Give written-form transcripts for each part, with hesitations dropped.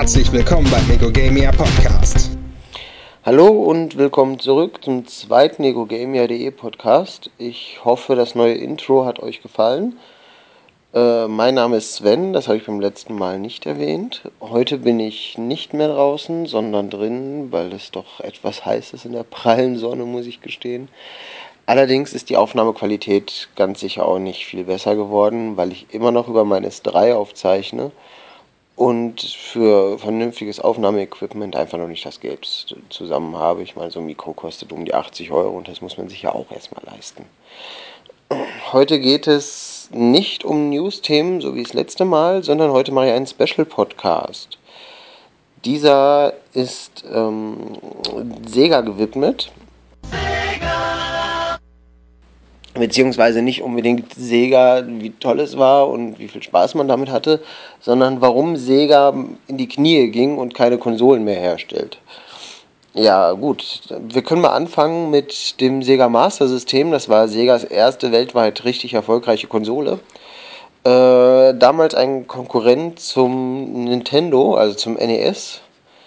Herzlich willkommen beim Egogamia Podcast. Hallo und willkommen zurück zum zweiten egogamia.de Podcast. Ich hoffe, das neue Intro hat euch gefallen. Mein Name ist Sven, das habe ich beim letzten Mal nicht erwähnt. Heute bin ich nicht mehr draußen, sondern drin, weil es doch etwas heiß ist in der prallen Sonne, muss ich gestehen. Allerdings ist die Aufnahmequalität ganz sicher auch nicht viel besser geworden, weil ich immer noch über mein S3 aufzeichne und für vernünftiges Aufnahmeequipment einfach noch nicht das Geld zusammen habe. Ich meine, so ein Mikro kostet um die 80 Euro und das muss man sich ja auch erstmal leisten. Heute geht es nicht um News-Themen, so wie das letzte Mal, sondern heute mache ich einen Special-Podcast. Dieser ist Sega gewidmet. Beziehungsweise nicht unbedingt Sega, wie toll es war und wie viel Spaß man damit hatte, sondern warum Sega in die Knie ging und keine Konsolen mehr herstellt. Ja, gut, wir können mal anfangen mit dem Sega Master System. Das war Segas erste weltweit richtig erfolgreiche Konsole. Damals ein Konkurrent zum Nintendo, also zum NES.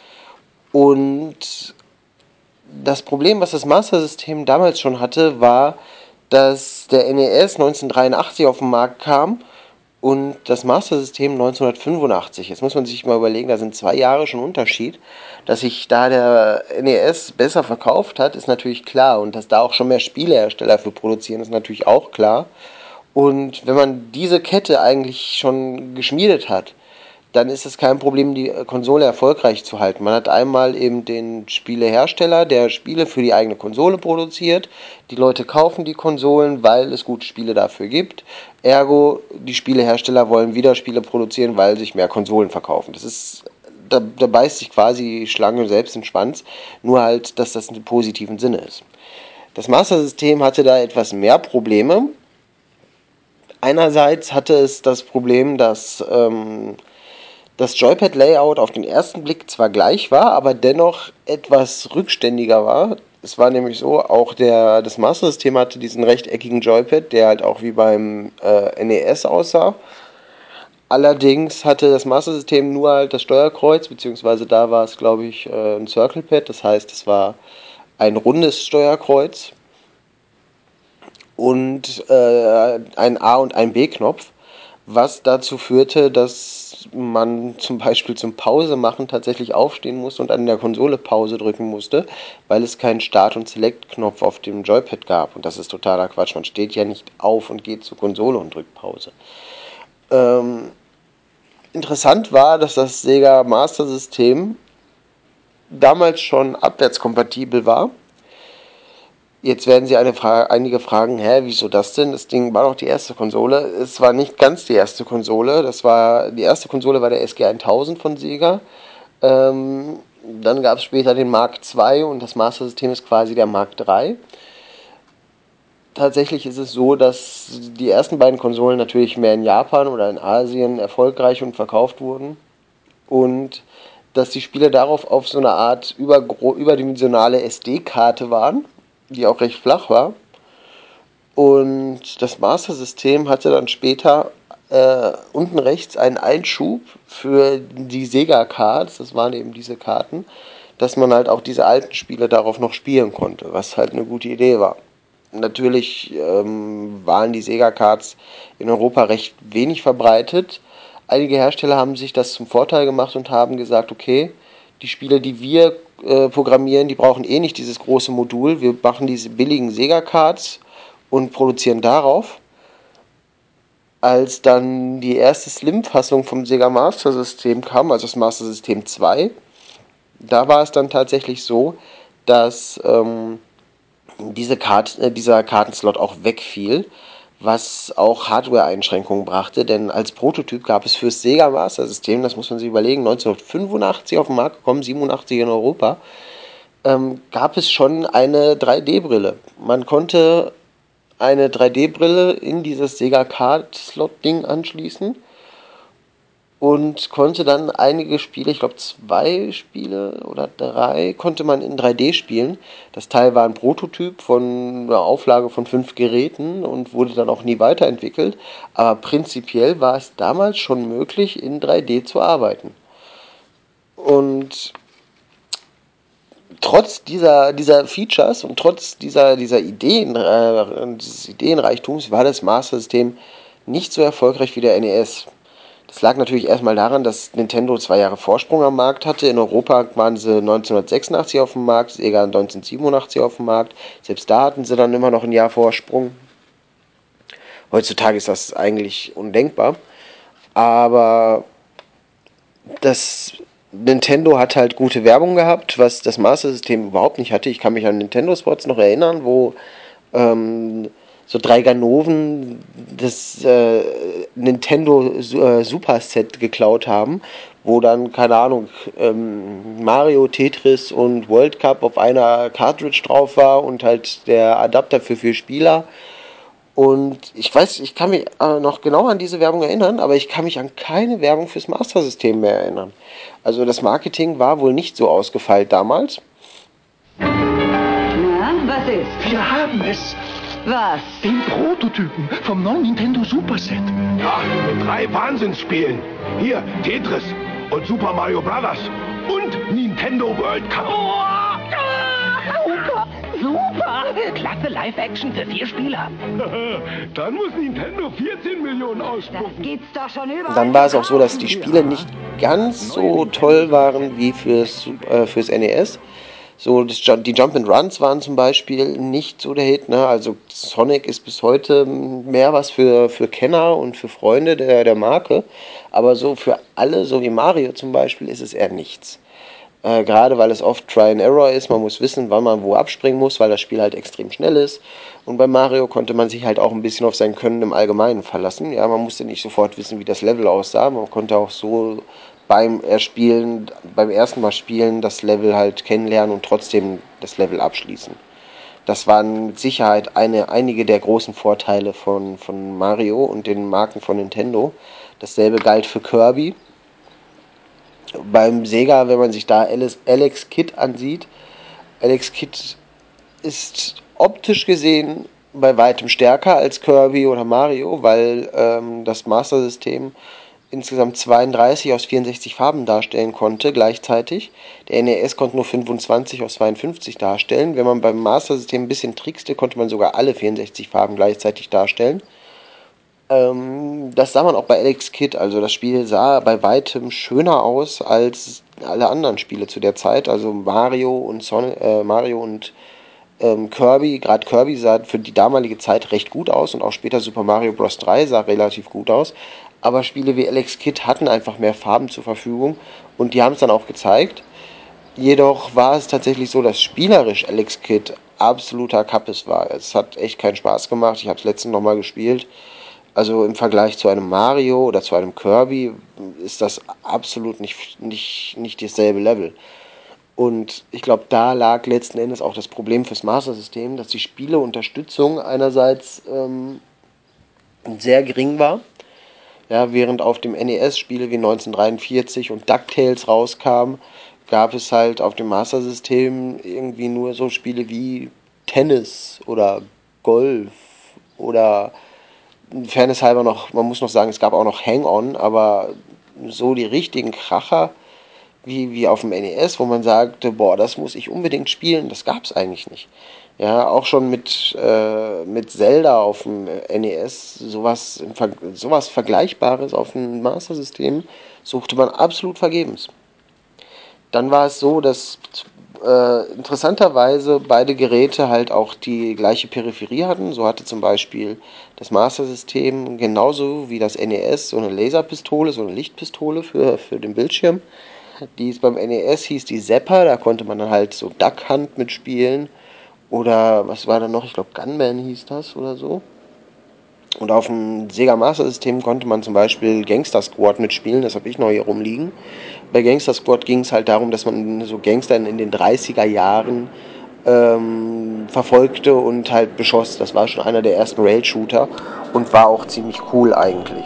Und das Problem, was das Master System damals schon hatte, war, dass der NES 1983 auf den Markt kam und das Master System 1985. Jetzt muss man sich mal überlegen, da sind 2 Jahre schon Unterschied. Dass sich da der NES besser verkauft hat, ist natürlich klar. Und dass da auch schon mehr Spielehersteller für produzieren, ist natürlich auch klar. Und wenn man diese Kette eigentlich schon geschmiedet hat, dann ist es kein Problem, die Konsole erfolgreich zu halten. Man hat einmal eben den Spielehersteller, der Spiele für die eigene Konsole produziert. Die Leute kaufen die Konsolen, weil es gute Spiele dafür gibt. Ergo, die Spielehersteller wollen wieder Spiele produzieren, weil sich mehr Konsolen verkaufen. Da beißt sich quasi die Schlange selbst in den Schwanz, nur halt, dass das im positiven Sinne ist. Das Master-System hatte da etwas mehr Probleme. Einerseits hatte es das Problem, dass das Joypad-Layout auf den ersten Blick zwar gleich war, aber dennoch etwas rückständiger war. Es war nämlich so, auch das Master-System hatte diesen rechteckigen Joypad, der halt auch wie beim NES aussah. Allerdings hatte das Master-System nur halt das Steuerkreuz, beziehungsweise da war es, glaube ich, ein Circle-Pad. Das heißt, es war ein rundes Steuerkreuz und ein A- und ein B-Knopf, was dazu führte, dass man zum Beispiel zum Pause machen tatsächlich aufstehen musste und an der Konsole Pause drücken musste, weil es keinen Start- und Select-Knopf auf dem Joypad gab. Und das ist totaler Quatsch. Man steht ja nicht auf und geht zur Konsole und drückt Pause. Interessant war, dass das Sega Master System damals schon abwärtskompatibel war. Jetzt werden Sie einige fragen, wieso das denn? Das Ding war doch die erste Konsole. Es war nicht ganz die erste Konsole. Die erste Konsole war der SG-1000 von Sega. Dann gab es später den Mark II und das Master System ist quasi der Mark III. Tatsächlich ist es so, dass die ersten beiden Konsolen natürlich mehr in Japan oder in Asien erfolgreich und verkauft wurden. Und dass die Spiele darauf auf so eine Art überdimensionale SD-Karte waren, die auch recht flach war. Und das Master System hatte dann später unten rechts einen Einschub für die Sega Cards, das waren eben diese Karten, dass man halt auch diese alten Spiele darauf noch spielen konnte, was halt eine gute Idee war. Natürlich waren die Sega Cards in Europa recht wenig verbreitet. Einige Hersteller haben sich das zum Vorteil gemacht und haben gesagt, okay, die Spiele, die wir programmieren, die brauchen eh nicht dieses große Modul. Wir machen diese billigen Sega Cards und produzieren darauf. Als dann die erste Slim-Fassung vom Sega Master System kam, also das Master System 2, da war es dann tatsächlich so, dass dieser Kartenslot auch wegfiel, was auch Hardware-Einschränkungen brachte, denn als Prototyp gab es fürs Sega Master System, das muss man sich überlegen, 1985 auf den Markt gekommen, 87 in Europa, gab es schon eine 3D-Brille. Man konnte eine 3D-Brille in dieses Sega Card-Slot-Ding anschließen und konnte dann einige Spiele, ich glaube 2 Spiele oder 3, konnte man in 3D spielen. Das Teil war ein Prototyp von einer Auflage von 5 Geräten und wurde dann auch nie weiterentwickelt. Aber prinzipiell war es damals schon möglich, in 3D zu arbeiten. Und trotz dieser Features und trotz dieser Ideen, dieses Ideenreichtums war das Master System nicht so erfolgreich wie der NES. Das lag natürlich erstmal daran, dass Nintendo 2 Jahre Vorsprung am Markt hatte. In Europa waren sie 1986 auf dem Markt, Sega 1987 auf dem Markt. Selbst da hatten sie dann immer noch ein Jahr Vorsprung. Heutzutage ist das eigentlich undenkbar. Aber das Nintendo hat halt gute Werbung gehabt, was das Master System überhaupt nicht hatte. Ich kann mich an Nintendo-Spots noch erinnern, wo so 3 Ganoven das Nintendo Super Set geklaut haben, wo dann, keine Ahnung, Mario, Tetris und World Cup auf einer Cartridge drauf war und halt der Adapter für 4 Spieler. Und ich weiß, ich kann mich noch genau an diese Werbung erinnern, aber ich kann mich an keine Werbung fürs Master System mehr erinnern. Also das Marketing war wohl nicht so ausgefeilt damals. Na, was ist? Wir haben es. Was? Den Prototypen vom neuen Nintendo Super Set. Ja, mit 3 Wahnsinnsspielen. Hier, Tetris und Super Mario Bros. Und Nintendo World Cup. Super! Super! Klasse Live-Action für 4 Spieler. Dann muss Nintendo 14 Millionen ausspucken. Das gibt's doch schon überall. Dann war es auch so, dass die Spiele nicht ganz so toll waren wie fürs NES. So, die Jump and Runs waren zum Beispiel nicht so der Hit, ne? Also Sonic ist bis heute mehr was für Kenner und für Freunde der Marke. Aber so für alle, so wie Mario zum Beispiel, ist es eher nichts. Gerade weil es oft Try and Error ist, man muss wissen, wann man wo abspringen muss, weil das Spiel halt extrem schnell ist. Und bei Mario konnte man sich halt auch ein bisschen auf sein Können im Allgemeinen verlassen. Ja, man musste nicht sofort wissen, wie das Level aussah. Man konnte auch so beim ersten Mal spielen, das Level halt kennenlernen und trotzdem das Level abschließen. Das waren mit Sicherheit einige der großen Vorteile von Mario und den Marken von Nintendo. Dasselbe galt für Kirby. Beim Sega, wenn man sich da Alex Kidd ansieht, Alex Kidd ist optisch gesehen bei weitem stärker als Kirby oder Mario, weil das Master System insgesamt 32 aus 64 Farben darstellen konnte gleichzeitig. Der NES konnte nur 25 aus 52 darstellen. Wenn man beim Master System ein bisschen trickste, konnte man sogar alle 64 Farben gleichzeitig darstellen. Das sah man auch bei Alex Kidd. Also das Spiel sah bei weitem schöner aus als alle anderen Spiele zu der Zeit. Also Mario und Kirby, gerade Kirby sah für die damalige Zeit recht gut aus und auch später Super Mario Bros. 3 sah relativ gut aus. Aber Spiele wie Alex Kidd hatten einfach mehr Farben zur Verfügung und die haben es dann auch gezeigt. Jedoch war es tatsächlich so, dass spielerisch Alex Kidd absoluter Kappes war. Es hat echt keinen Spaß gemacht. Ich habe es letztens nochmal gespielt. Also im Vergleich zu einem Mario oder zu einem Kirby ist das absolut nicht dasselbe Level. Und ich glaube, da lag letzten Endes auch das Problem fürs Master System, dass die Spieleunterstützung einerseits sehr gering war. Ja, während auf dem NES Spiele wie 1943 und DuckTales rauskamen, gab es halt auf dem Master System irgendwie nur so Spiele wie Tennis oder Golf oder Fairness halber noch, man muss noch sagen, es gab auch noch Hang-On, aber so die richtigen Kracher wie auf dem NES, wo man sagte, boah, das muss ich unbedingt spielen, das gab es eigentlich nicht. Ja, auch schon mit Zelda auf dem NES, sowas Vergleichbares auf dem Master System, suchte man absolut vergebens. Dann war es so, dass interessanterweise beide Geräte halt auch die gleiche Peripherie hatten. So hatte zum Beispiel das Master System genauso wie das NES so eine Laserpistole, so eine Lichtpistole für den Bildschirm. Beim NES hieß die Zapper, da konnte man dann halt so Duck Hunt mitspielen. Oder was war da noch? Ich glaube Gunman hieß das oder so. Und auf dem Sega Master System konnte man zum Beispiel Gangster Squad mitspielen, das habe ich noch hier rumliegen. Bei Gangster Squad ging es halt darum, dass man so Gangster in den 30er Jahren verfolgte und halt beschoss. Das war schon einer der ersten Rail-Shooter und war auch ziemlich cool eigentlich.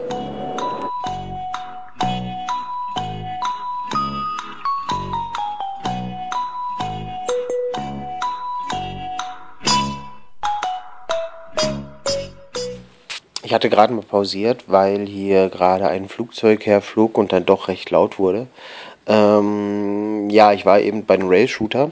Ich hatte gerade mal pausiert, weil hier gerade ein Flugzeug herflog und dann doch recht laut wurde. Ja, ich war eben bei den Rail-Shooter.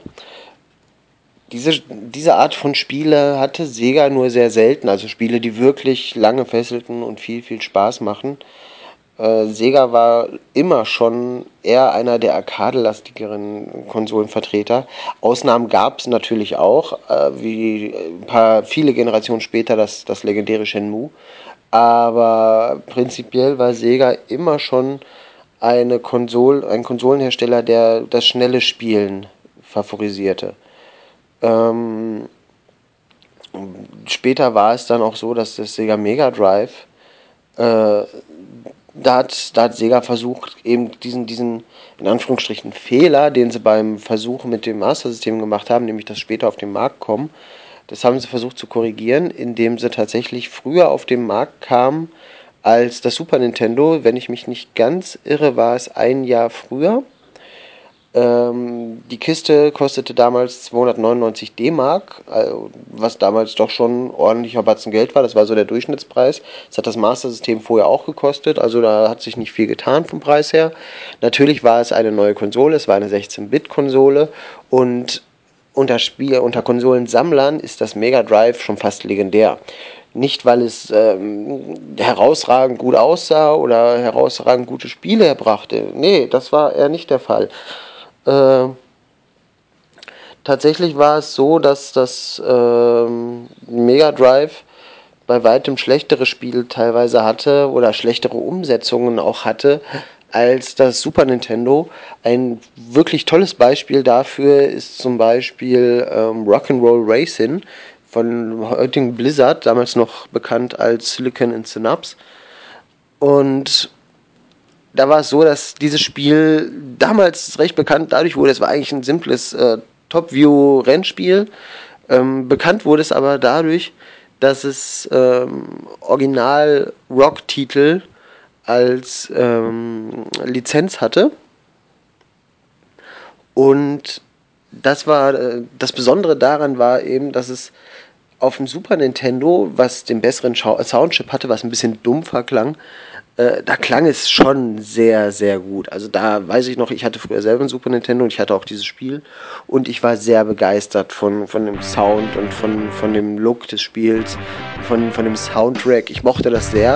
Diese Art von Spiele hatte Sega nur sehr selten, also Spiele, die wirklich lange fesselten und viel, viel Spaß machen. Sega war immer schon eher einer der arcade-lastigeren Konsolenvertreter. Ausnahmen gab es natürlich auch, wie viele Generationen später das legendäre Shenmue. Aber prinzipiell war Sega immer schon ein Konsolenhersteller, der das schnelle Spielen favorisierte. Ähm, Später war es dann auch so, dass das Sega Mega Drive, äh, da hat Sega versucht, eben diesen in Anführungsstrichen Fehler, den sie beim Versuch mit dem Master System gemacht haben, nämlich dass später auf den Markt kommen, das haben sie versucht zu korrigieren, indem sie tatsächlich früher auf den Markt kamen als das Super Nintendo. Wenn ich mich nicht ganz irre, war es ein Jahr früher. Die Kiste kostete damals 299 D-Mark, also was damals doch schon ordentlicher Batzen Geld war. Das war so der Durchschnittspreis. Das hat das Master System vorher auch gekostet, also da hat sich nicht viel getan vom Preis her. Natürlich war es eine neue Konsole, es war eine 16-Bit-Konsole und unter Konsolensammlern ist das Mega Drive schon fast legendär. Nicht, weil es herausragend gut aussah oder herausragend gute Spiele erbrachte. Nee, das war eher nicht der Fall. Äh, Tatsächlich war es so, dass das Mega Drive bei weitem schlechtere Spiele teilweise hatte oder schlechtere Umsetzungen auch hatte als das Super Nintendo. Ein wirklich tolles Beispiel dafür ist zum Beispiel Rock'n'Roll Racing von heutigen Blizzard, damals noch bekannt als Silicon and Synapse. Und da war es so, dass dieses Spiel damals recht bekannt dadurch wurde, es war eigentlich ein simples Top-View-Rennspiel. Bekannt wurde es aber dadurch, dass es Original-Rock-Titel als Lizenz hatte. Und das Besondere daran war eben, dass es auf dem Super Nintendo, was den besseren Soundchip hatte, was ein bisschen dumpfer klang, da klang es schon sehr, sehr gut. Also da weiß ich noch, ich hatte früher selber ein Super Nintendo und ich hatte auch dieses Spiel und ich war sehr begeistert von dem Sound und von dem Look des Spiels, von dem Soundtrack. Ich mochte das sehr.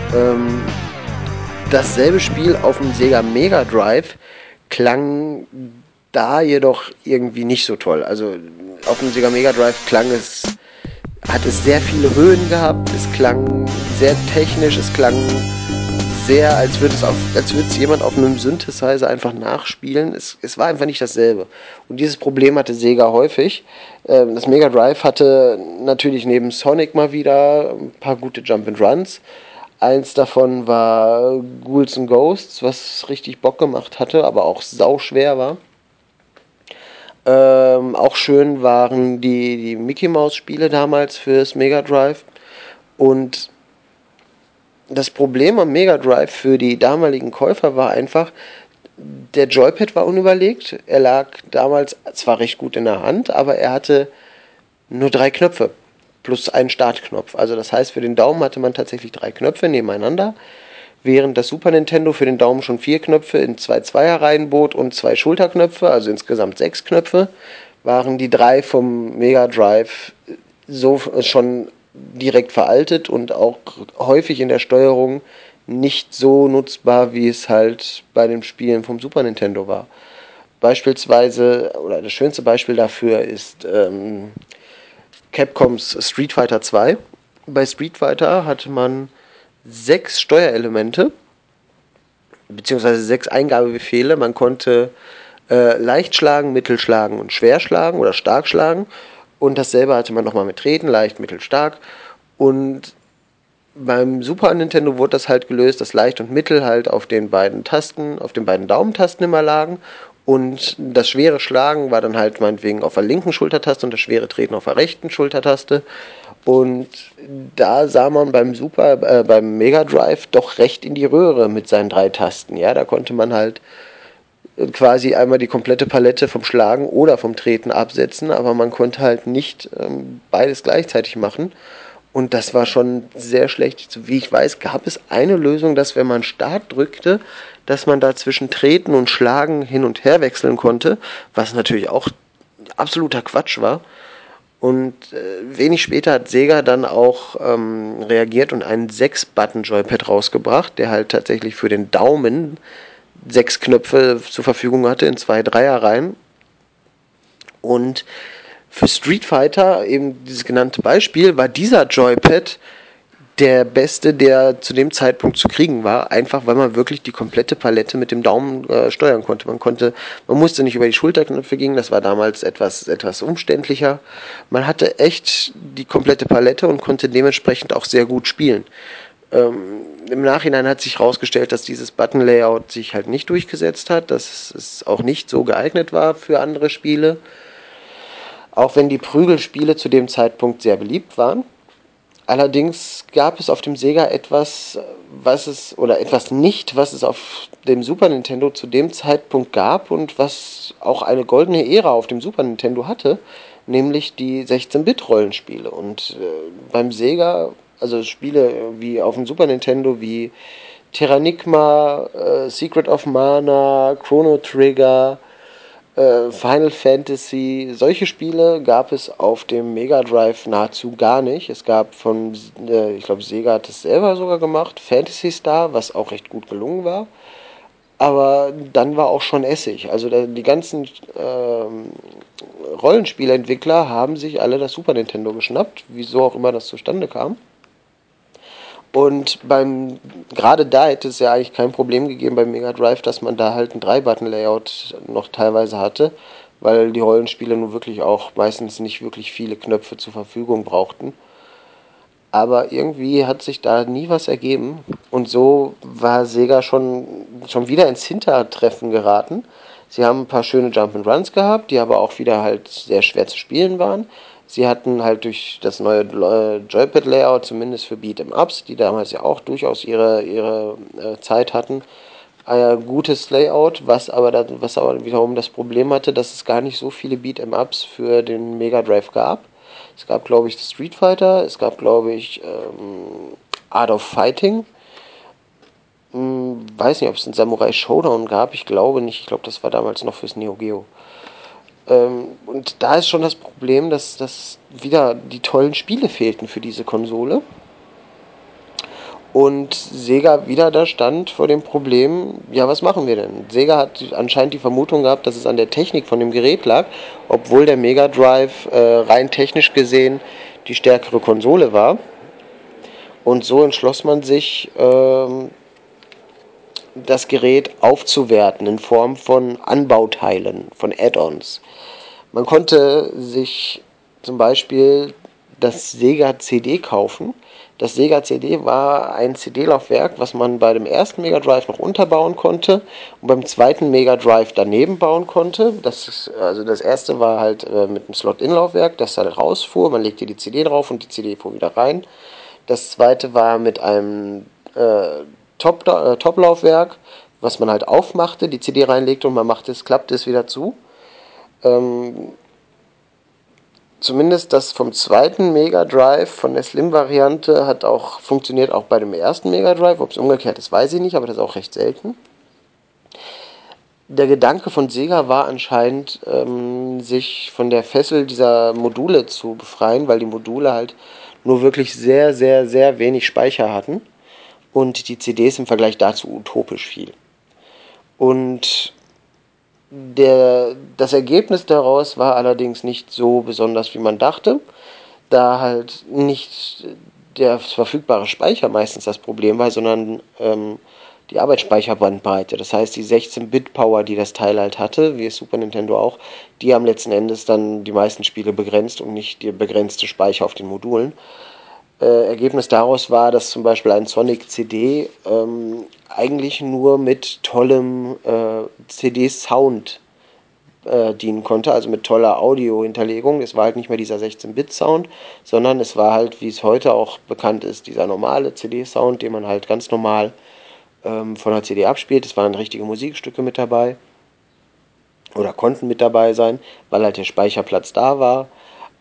Dasselbe Spiel auf dem Sega Mega Drive klang da jedoch irgendwie nicht so toll. Also auf dem Sega Mega Drive hat es sehr viele Höhen gehabt, es klang sehr technisch, es klang sehr, als würde es jemand auf einem Synthesizer einfach nachspielen. Es war einfach nicht dasselbe. Und dieses Problem hatte Sega häufig. Das Mega Drive hatte natürlich neben Sonic mal wieder ein paar gute Jump-and-Runs. Eins davon war Ghouls and Ghosts, was richtig Bock gemacht hatte, aber auch sauschwer war. Auch schön waren die Mickey Mouse Spiele damals fürs Mega Drive. Und das Problem am Mega Drive für die damaligen Käufer war einfach, der Joypad war unüberlegt. Er lag damals zwar recht gut in der Hand, aber er hatte nur 3 Knöpfe plus einen Startknopf. Also das heißt, für den Daumen hatte man tatsächlich 3 Knöpfe nebeneinander, während das Super Nintendo für den Daumen schon 4 Knöpfe in 2 Zweierreihen bot und 2 Schulterknöpfe, also insgesamt 6 Knöpfe, waren die 3 vom Mega Drive so schon direkt veraltet und auch häufig in der Steuerung nicht so nutzbar, wie es halt bei den Spielen vom Super Nintendo war. Beispielsweise, oder das schönste Beispiel dafür ist Capcoms Street Fighter 2. Bei Street Fighter hatte man 6 Steuerelemente, beziehungsweise 6 Eingabebefehle. Man konnte leicht schlagen, mittel schlagen und schwer schlagen oder stark schlagen. Und dasselbe hatte man nochmal mit Treten, leicht, mittel, stark. Und beim Super Nintendo wurde das halt gelöst, dass leicht und mittel halt auf den beiden Daumentasten immer lagen. Und das schwere Schlagen war dann halt meinetwegen auf der linken Schultertaste und das schwere Treten auf der rechten Schultertaste. Und da sah man beim Mega Drive doch recht in die Röhre mit seinen 3 Tasten. Ja, da konnte man halt quasi einmal die komplette Palette vom Schlagen oder vom Treten absetzen, aber man konnte halt nicht beides gleichzeitig machen. Und das war schon sehr schlecht. Wie ich weiß, gab es eine Lösung, dass wenn man Start drückte, dass man da zwischen Treten und Schlagen hin und her wechseln konnte, was natürlich auch absoluter Quatsch war. Und wenig später hat Sega dann auch reagiert und einen 6-Button-Joypad rausgebracht, der halt tatsächlich für den Daumen 6 Knöpfe zur Verfügung hatte in 2 Dreierreihen. Und für Street Fighter, eben dieses genannte Beispiel, war dieser Joypad der beste, der zu dem Zeitpunkt zu kriegen war, einfach weil man wirklich die komplette Palette mit dem Daumen steuern konnte. Man musste nicht über die Schulterknöpfe gehen, das war damals etwas umständlicher. Man hatte echt die komplette Palette und konnte dementsprechend auch sehr gut spielen. Im Nachhinein hat sich herausgestellt, dass dieses Button-Layout sich halt nicht durchgesetzt hat, dass es auch nicht so geeignet war für andere Spiele. Auch wenn die Prügelspiele zu dem Zeitpunkt sehr beliebt waren. Allerdings gab es auf dem Sega etwas nicht, was es auf dem Super Nintendo zu dem Zeitpunkt gab und was auch eine goldene Ära auf dem Super Nintendo hatte, nämlich die 16-Bit-Rollenspiele. Und beim Sega, also Spiele wie auf dem Super Nintendo wie Terranigma, Secret of Mana, Chrono Trigger, Final Fantasy, solche Spiele gab es auf dem Mega Drive nahezu gar nicht. Es gab ich glaube, Sega hat es selber sogar gemacht, Phantasy Star, was auch recht gut gelungen war. Aber dann war auch schon Essig. Also die ganzen Rollenspielentwickler haben sich alle das Super Nintendo geschnappt, wieso auch immer das zustande kam. Und gerade da hätte es ja eigentlich kein Problem gegeben beim Mega Drive, dass man da halt ein 3-Button-Layout noch teilweise hatte, weil die Rollenspiele nun wirklich auch meistens nicht wirklich viele Knöpfe zur Verfügung brauchten. Aber irgendwie hat sich da nie was ergeben und so war Sega schon wieder ins Hintertreffen geraten. Sie haben ein paar schöne Jump'n'Runs gehabt, die aber auch wieder halt sehr schwer zu spielen waren. Sie hatten halt durch das neue Joypad-Layout, zumindest für Beat'em-Ups, die damals ja auch durchaus ihre Zeit hatten, ein gutes Layout, was aber wiederum das Problem hatte, dass es gar nicht so viele Beat'em-Ups für den Mega Drive gab. Es gab, glaube ich, Street Fighter, es gab, glaube ich, Art of Fighting. Weiß nicht, ob es einen Samurai Showdown gab, ich glaube nicht. Ich glaube, das war damals noch fürs Neo Geo. Und da ist schon das Problem, dass wieder die tollen Spiele fehlten für diese Konsole. Und Sega wieder da stand vor dem Problem, ja, was machen wir denn? Sega hat anscheinend die Vermutung gehabt, dass es an der Technik von dem Gerät lag, obwohl der Mega Drive rein technisch gesehen die stärkere Konsole war. Und so entschloss man sich, das Gerät aufzuwerten in Form von Anbauteilen, von Add-ons. Man konnte sich zum Beispiel das Sega CD kaufen. Das Sega CD war ein CD-Laufwerk, was man bei dem ersten Mega Drive noch unterbauen konnte und beim zweiten Mega Drive daneben bauen konnte. Also das erste war halt mit einem Slot-In-Laufwerk, das halt rausfuhr. Man legte die CD drauf und die CD fuhr wieder rein. Das zweite war mit einem Top-Laufwerk, was man halt aufmachte, die CD reinlegte und klappte es wieder zu. Zumindest das vom zweiten Mega Drive, von der Slim-Variante, funktioniert auch bei dem ersten Mega Drive. Ob es umgekehrt ist, weiß ich nicht, aber das ist auch recht selten. Der Gedanke von Sega war anscheinend, sich von der Fessel dieser Module zu befreien, weil die Module halt nur wirklich sehr, sehr, sehr wenig Speicher hatten und die CDs im Vergleich dazu utopisch viel. Und das Ergebnis daraus war allerdings nicht so besonders, wie man dachte, da halt nicht der verfügbare Speicher meistens das Problem war, sondern die Arbeitsspeicherbandbreite. Das heißt, die 16-Bit-Power, die das Teil halt hatte, wie das Super Nintendo auch, die haben letzten Endes dann die meisten Spiele begrenzt und nicht der begrenzte Speicher auf den Modulen. Ergebnis daraus war, dass zum Beispiel ein Sonic CD eigentlich nur mit tollem CD-Sound dienen konnte, also mit toller Audio-Hinterlegung. Es war halt nicht mehr dieser 16-Bit-Sound, sondern es war halt, wie es heute auch bekannt ist, dieser normale CD-Sound, den man halt ganz normal von der CD abspielt. Es waren richtige Musikstücke mit dabei oder konnten mit dabei sein, weil halt der Speicherplatz da war.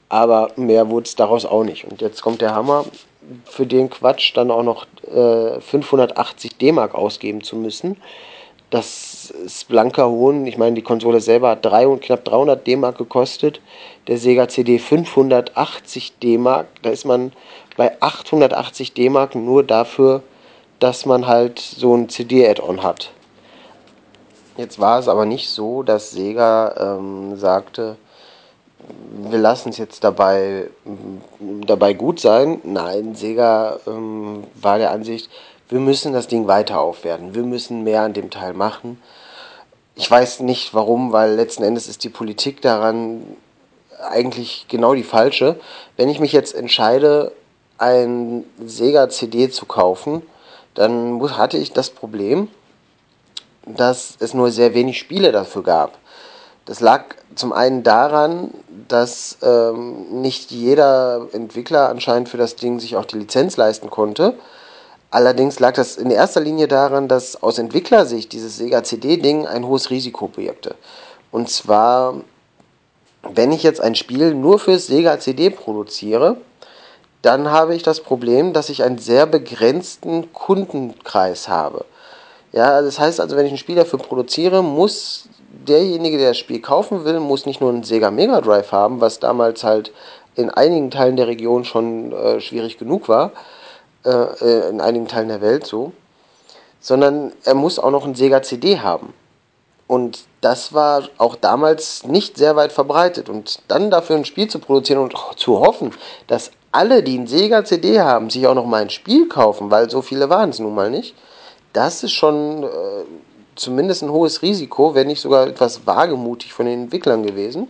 Aber mehr wurde es daraus auch nicht. Und jetzt kommt der Hammer, für den Quatsch dann auch noch 580 D-Mark ausgeben zu müssen. Das ist blanker Hohn. Ich meine, die Konsole selber hat knapp 300 D-Mark gekostet. Der Sega CD 580 D-Mark. Da ist man bei 880 D-Mark nur dafür, dass man halt so ein CD-Add-on hat. Jetzt war es aber nicht so, dass Sega sagte, wir lassen es jetzt dabei gut sein. Nein, Sega war der Ansicht, wir müssen das Ding weiter aufwerten. Wir müssen mehr an dem Teil machen. Ich weiß nicht warum, weil letzten Endes ist die Politik daran eigentlich genau die falsche. Wenn ich mich jetzt entscheide, ein Sega CD zu kaufen, dann hatte ich das Problem, dass es nur sehr wenig Spiele dafür gab. Das lag zum einen daran, dass nicht jeder Entwickler anscheinend für das Ding sich auch die Lizenz leisten konnte. Allerdings lag das in erster Linie daran, dass aus Entwicklersicht dieses Sega CD-Ding ein hohes Risiko birgte. Und zwar, wenn ich jetzt ein Spiel nur fürs Sega CD produziere, dann habe ich das Problem, dass ich einen sehr begrenzten Kundenkreis habe. Ja, das heißt also, wenn ich ein Spiel dafür produziere, muss derjenige, der das Spiel kaufen will, muss nicht nur einen Sega Mega Drive haben, was damals halt in einigen Teilen der Region schon schwierig genug war, in einigen Teilen der Welt so, sondern er muss auch noch einen Sega CD haben. Und das war auch damals nicht sehr weit verbreitet. Und dann dafür ein Spiel zu produzieren und zu hoffen, dass alle, die einen Sega CD haben, sich auch noch mal ein Spiel kaufen, weil so viele waren es nun mal nicht, das ist schon zumindest ein hohes Risiko, wenn nicht sogar etwas wagemutig von den Entwicklern gewesen.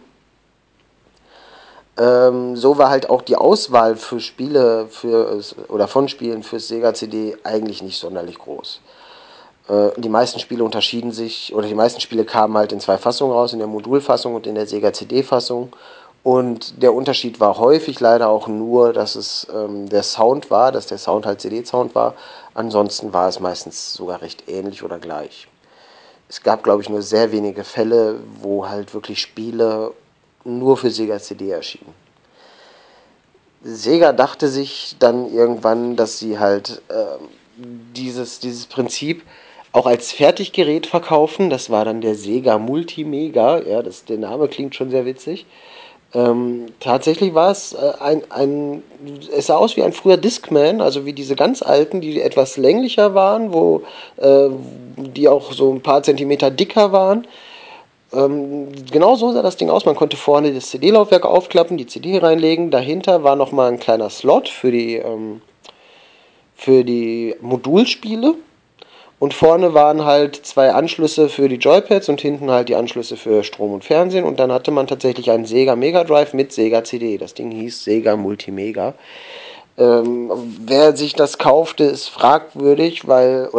So war halt auch die Auswahl für Spiele oder von Spielen fürs Sega CD eigentlich nicht sonderlich groß. Die meisten Spiele unterschieden sich, oder die meisten Spiele kamen halt in zwei Fassungen raus, in der Modulfassung und in der Sega CD-Fassung. Und der Unterschied war häufig leider auch nur, dass es der Sound war, dass der Sound halt CD-Sound war. Ansonsten war es meistens sogar recht ähnlich oder gleich. Es gab, glaube ich, nur sehr wenige Fälle, wo halt wirklich Spiele nur für Sega CD erschienen. Sega dachte sich dann irgendwann, dass sie halt dieses Prinzip auch als Fertiggerät verkaufen. Das war dann der Sega Multimega. Ja, der Name klingt schon sehr witzig. Tatsächlich war es es sah aus wie ein früher Discman, also wie diese ganz alten, die etwas länglicher waren, die auch so ein paar Zentimeter dicker waren. Genau so sah das Ding aus. Man konnte vorne das CD-Laufwerk aufklappen, die CD reinlegen. Dahinter war nochmal ein kleiner Slot für die Modulspiele. Und vorne waren halt zwei Anschlüsse für die Joypads und hinten halt die Anschlüsse für Strom und Fernsehen. Und dann hatte man tatsächlich einen Sega Mega Drive mit Sega CD. Das Ding hieß Sega Multimega. Wer sich das kaufte, ist fragwürdig,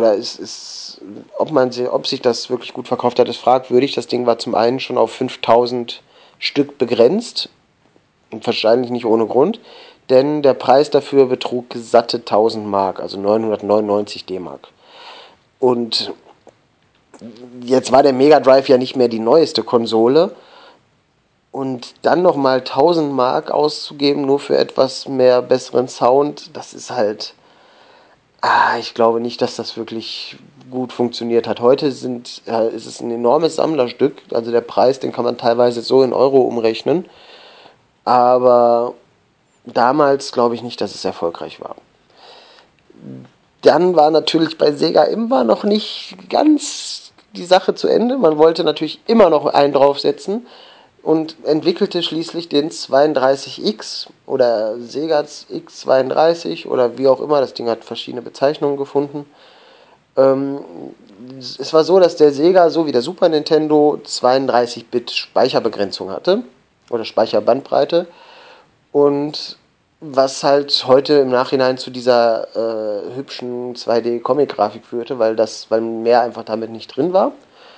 ob sich das wirklich gut verkauft hat, ist fragwürdig. Das Ding war zum einen schon auf 5000 Stück begrenzt. Und wahrscheinlich nicht ohne Grund. Denn der Preis dafür betrug satte 1000 Mark, also 999 D-Mark. Und jetzt war der Mega Drive ja nicht mehr die neueste Konsole. Und dann nochmal 1000 Mark auszugeben, nur für etwas mehr besseren Sound, das ist halt. Ich glaube nicht, dass das wirklich gut funktioniert hat. Heute ist es ein enormes Sammlerstück. Also der Preis, den kann man teilweise so in Euro umrechnen. Aber damals glaube ich nicht, dass es erfolgreich war. Dann war natürlich bei Sega immer noch nicht ganz die Sache zu Ende. Man wollte natürlich immer noch einen draufsetzen und entwickelte schließlich den 32X oder Sega X32 oder wie auch immer. Das Ding hat verschiedene Bezeichnungen gefunden. Es war so, dass der Sega, so wie der Super Nintendo, 32-Bit Speicherbegrenzung hatte oder Speicherbandbreite. Und was halt heute im Nachhinein zu dieser hübschen 2D-Comic-Grafik führte, weil mehr einfach damit nicht drin war.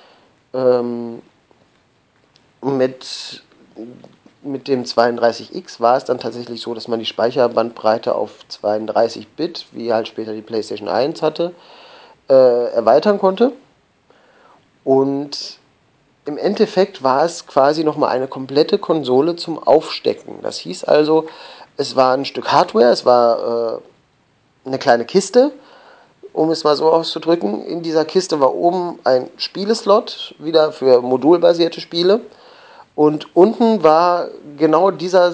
Mit dem 32X war es dann tatsächlich so, dass man die Speicherbandbreite auf 32-Bit, wie halt später die PlayStation 1 hatte, erweitern konnte. Und im Endeffekt war es quasi nochmal eine komplette Konsole zum Aufstecken. Das hieß also, es war ein Stück Hardware, es war eine kleine Kiste, um es mal so auszudrücken. In dieser Kiste war oben ein Spieleslot, wieder für modulbasierte Spiele. Und unten war genau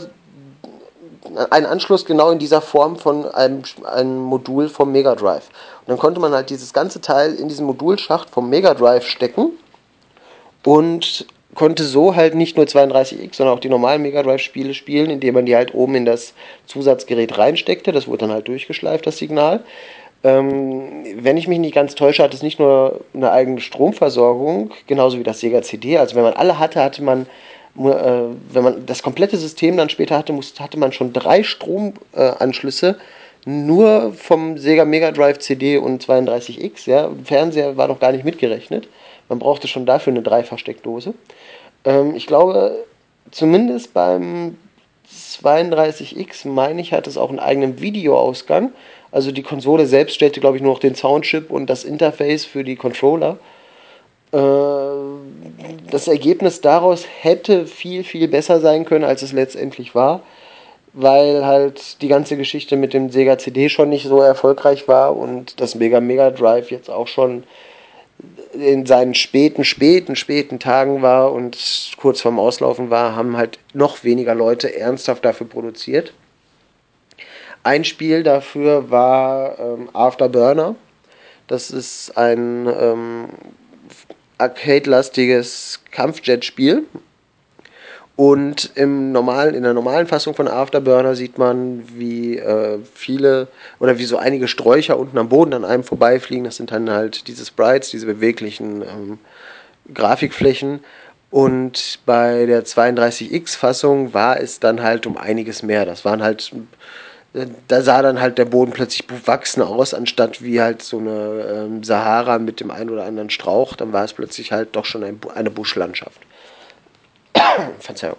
ein Anschluss genau in dieser Form von einem Modul vom Mega Drive. Und dann konnte man halt dieses ganze Teil in diesen Modulschacht vom Mega Drive stecken und konnte so halt nicht nur 32X, sondern auch die normalen Mega Drive Spiele spielen, indem man die halt oben in das Zusatzgerät reinsteckte. Das wurde dann halt durchgeschleift, das Signal. Wenn ich mich nicht ganz täusche, hat es nicht nur eine eigene Stromversorgung, genauso wie das Sega CD. Also wenn man alle hatte, hatte man, wenn man das komplette System dann später hatte man schon 3 Stromanschlüsse, nur vom Sega Mega Drive CD und 32X. Ja. Fernseher war noch gar nicht mitgerechnet. Man brauchte schon dafür eine Dreifachsteckdose. Ich glaube, zumindest beim 32X, meine ich, hat es auch einen eigenen Videoausgang. Also die Konsole selbst stellte, glaube ich, nur noch den Soundchip und das Interface für die Controller. Das Ergebnis daraus hätte viel, viel besser sein können, als es letztendlich war, weil halt die ganze Geschichte mit dem Sega CD schon nicht so erfolgreich war und das Mega Drive jetzt auch schon in seinen späten Tagen war und kurz vorm Auslaufen war, haben halt noch weniger Leute ernsthaft dafür produziert. Ein Spiel dafür war Afterburner. Das ist ein arcade-lastiges Kampfjet-Spiel. Und in der normalen Fassung von Afterburner sieht man, wie wie so einige Sträucher unten am Boden an einem vorbeifliegen. Das sind dann halt diese Sprites, diese beweglichen Grafikflächen. Und bei der 32X-Fassung war es dann halt um einiges mehr. Da sah dann halt der Boden plötzlich bewachsen aus, anstatt wie halt so eine Sahara mit dem einen oder anderen Strauch. Dann war es plötzlich halt doch schon eine Buschlandschaft. Verzeihung.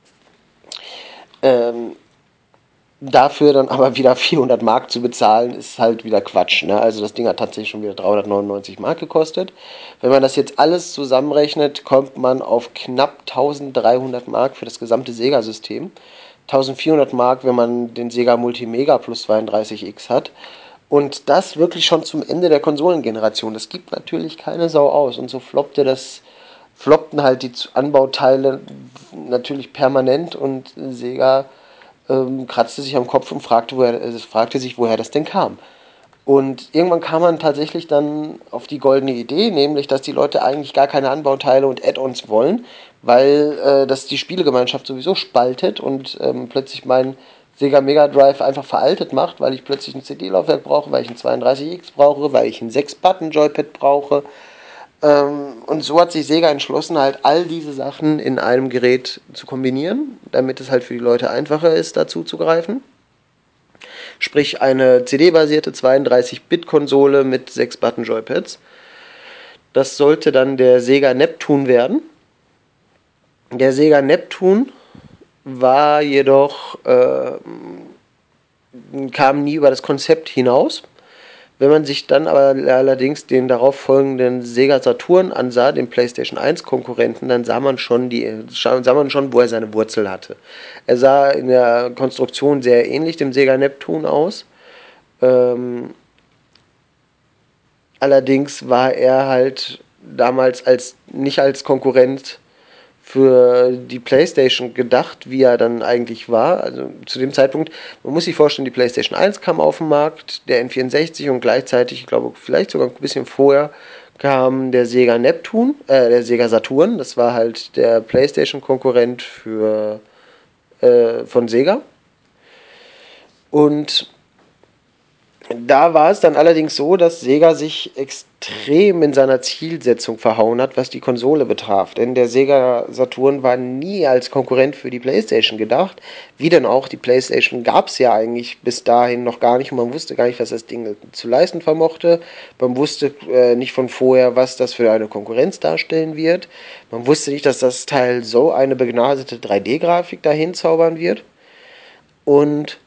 Dafür dann aber wieder 400 Mark zu bezahlen, ist halt wieder Quatsch. Ne? Also das Ding hat tatsächlich schon wieder 399 Mark gekostet. Wenn man das jetzt alles zusammenrechnet, kommt man auf knapp 1300 Mark für das gesamte Sega-System. 1400 Mark, wenn man den Sega Multimega plus 32X hat. Und das wirklich schon zum Ende der Konsolengeneration. Das gibt natürlich keine Sau aus. Und so floppten halt die Anbauteile natürlich permanent und Sega kratzte sich am Kopf und fragte sich, woher das denn kam. Und irgendwann kam man tatsächlich dann auf die goldene Idee, nämlich, dass die Leute eigentlich gar keine Anbauteile und Add-ons wollen, weil das die Spielegemeinschaft sowieso spaltet und plötzlich mein Sega Mega Drive einfach veraltet macht, weil ich plötzlich ein CD-Laufwerk brauche, weil ich ein 32X brauche, weil ich ein 6-Button-Joypad brauche. Und so hat sich Sega entschlossen, halt all diese Sachen in einem Gerät zu kombinieren, damit es halt für die Leute einfacher ist, dazu zu greifen. Sprich eine CD-basierte 32-Bit-Konsole mit 6-Button-Joypads. Das sollte dann der Sega Neptune werden. Der Sega Neptune war jedoch, kam nie über das Konzept hinaus. Wenn man sich dann aber allerdings den darauf folgenden Sega Saturn ansah, den PlayStation 1 Konkurrenten, dann sah man schon, wo er seine Wurzel hatte. Er sah in der Konstruktion sehr ähnlich dem Sega Neptune aus. Allerdings war er halt damals nicht als Konkurrent für die PlayStation gedacht, wie er dann eigentlich war. Also zu dem Zeitpunkt, man muss sich vorstellen, die PlayStation 1 kam auf den Markt, der N64 und gleichzeitig, ich glaube, vielleicht sogar ein bisschen vorher, kam der Sega der Sega Saturn. Das war halt der PlayStation-Konkurrent von Sega. Und da war es dann allerdings so, dass Sega sich extrem in seiner Zielsetzung verhauen hat, was die Konsole betraf. Denn der Sega Saturn war nie als Konkurrent für die PlayStation gedacht. Wie denn auch, die PlayStation gab es ja eigentlich bis dahin noch gar nicht und man wusste gar nicht, was das Ding zu leisten vermochte. Man wusste nicht von vorher, was das für eine Konkurrenz darstellen wird. Man wusste nicht, dass das Teil so eine begnadete 3D-Grafik dahin zaubern wird. Und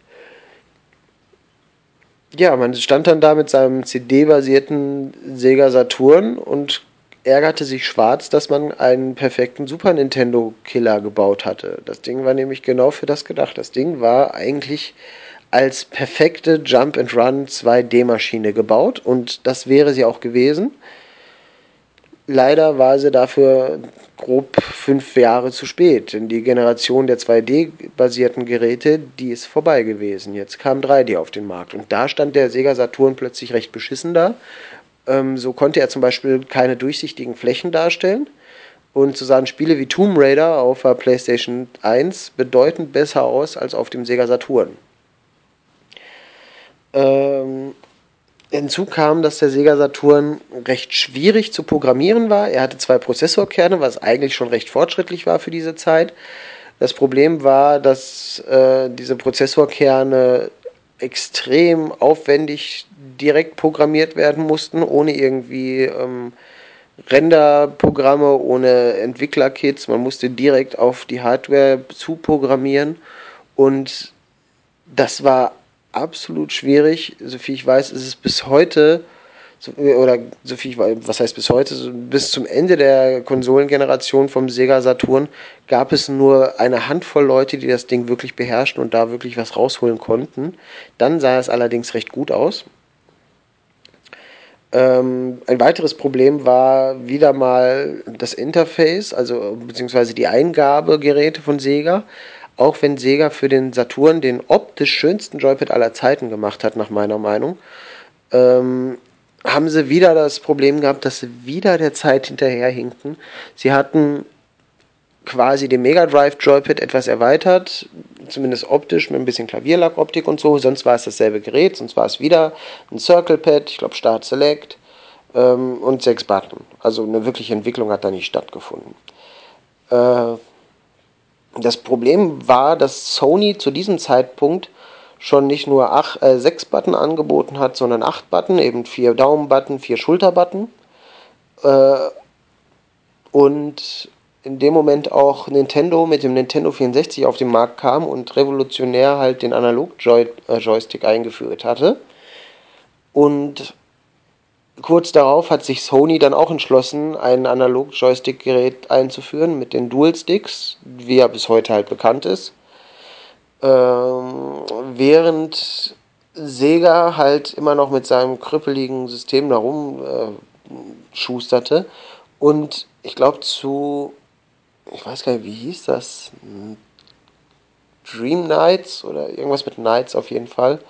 ja, man stand dann da mit seinem CD-basierten Sega Saturn und ärgerte sich schwarz, dass man einen perfekten Super Nintendo-Killer gebaut hatte. Das Ding war nämlich genau für das gedacht. Das Ding war eigentlich als perfekte Jump-and-Run 2D-Maschine gebaut und das wäre sie auch gewesen. Leider war sie dafür grob 5 Jahre zu spät, denn die Generation der 2D-basierten Geräte, die ist vorbei gewesen. Jetzt kam 3D auf den Markt und da stand der Sega Saturn plötzlich recht beschissen da. So konnte er zum Beispiel keine durchsichtigen Flächen darstellen und so sahen Spiele wie Tomb Raider auf der PlayStation 1 bedeutend besser aus als auf dem Sega Saturn. Hinzu kam, dass der Sega Saturn recht schwierig zu programmieren war. Er hatte 2 Prozessorkerne, was eigentlich schon recht fortschrittlich war für diese Zeit. Das Problem war, dass diese Prozessorkerne extrem aufwendig direkt programmiert werden mussten, ohne irgendwie Renderprogramme, ohne Entwicklerkits. Man musste direkt auf die Hardware zuprogrammieren und das war absolut schwierig. Soviel ich weiß, ist es bis heute, oder soviel ich weiß, was heißt bis heute, bis zum Ende der Konsolengeneration vom Sega Saturn gab es nur eine Handvoll Leute, die das Ding wirklich beherrschten und da wirklich was rausholen konnten. Dann sah es allerdings recht gut aus. Ein weiteres Problem war wieder mal das Interface, also beziehungsweise die Eingabegeräte von Sega. Auch wenn Sega für den Saturn den optisch schönsten Joypad aller Zeiten gemacht hat, nach meiner Meinung, haben sie wieder das Problem gehabt, dass sie wieder der Zeit hinterherhinkten. Sie hatten quasi den Mega Drive Joypad etwas erweitert, zumindest optisch, mit ein bisschen Klavierlackoptik und so. Sonst war es dasselbe Gerät, sonst war es wieder ein Circle Pad, ich glaube Start Select und 6 Button. Also eine wirkliche Entwicklung hat da nicht stattgefunden. Das Problem war, dass Sony zu diesem Zeitpunkt schon nicht nur 6 Button angeboten hat, sondern 8 Button, eben 4 Daumen-Button, 4 Schulter-Button. Und in dem Moment auch Nintendo mit dem Nintendo 64 auf den Markt kam und revolutionär halt den Analog-Joystick eingeführt hatte. Und kurz darauf hat sich Sony dann auch entschlossen, ein Analog-Joystick-Gerät einzuführen mit den Dual-Sticks, wie er bis heute halt bekannt ist. Während Sega halt immer noch mit seinem krüppeligen System da rumschusterte und ich glaube ich weiß gar nicht, wie hieß das? Dream Knights oder irgendwas mit Knights auf jeden Fall.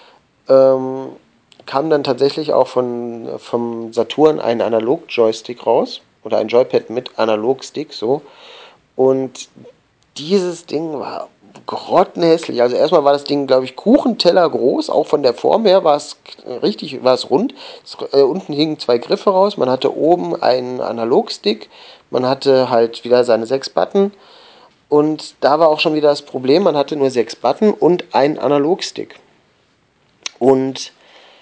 Kam dann tatsächlich auch vom Saturn ein Analog-Joystick raus oder ein Joypad mit Analog-Stick so. Und dieses Ding war grottenhässlich. Also erstmal war das Ding, glaube ich, Kuchenteller groß. Auch von der Form her war es rund. Unten hingen 2 Griffe raus. Man hatte oben einen Analogstick. Man hatte halt wieder seine 6 Button. Und da war auch schon wieder das Problem, man hatte nur 6 Button und einen Analogstick. Und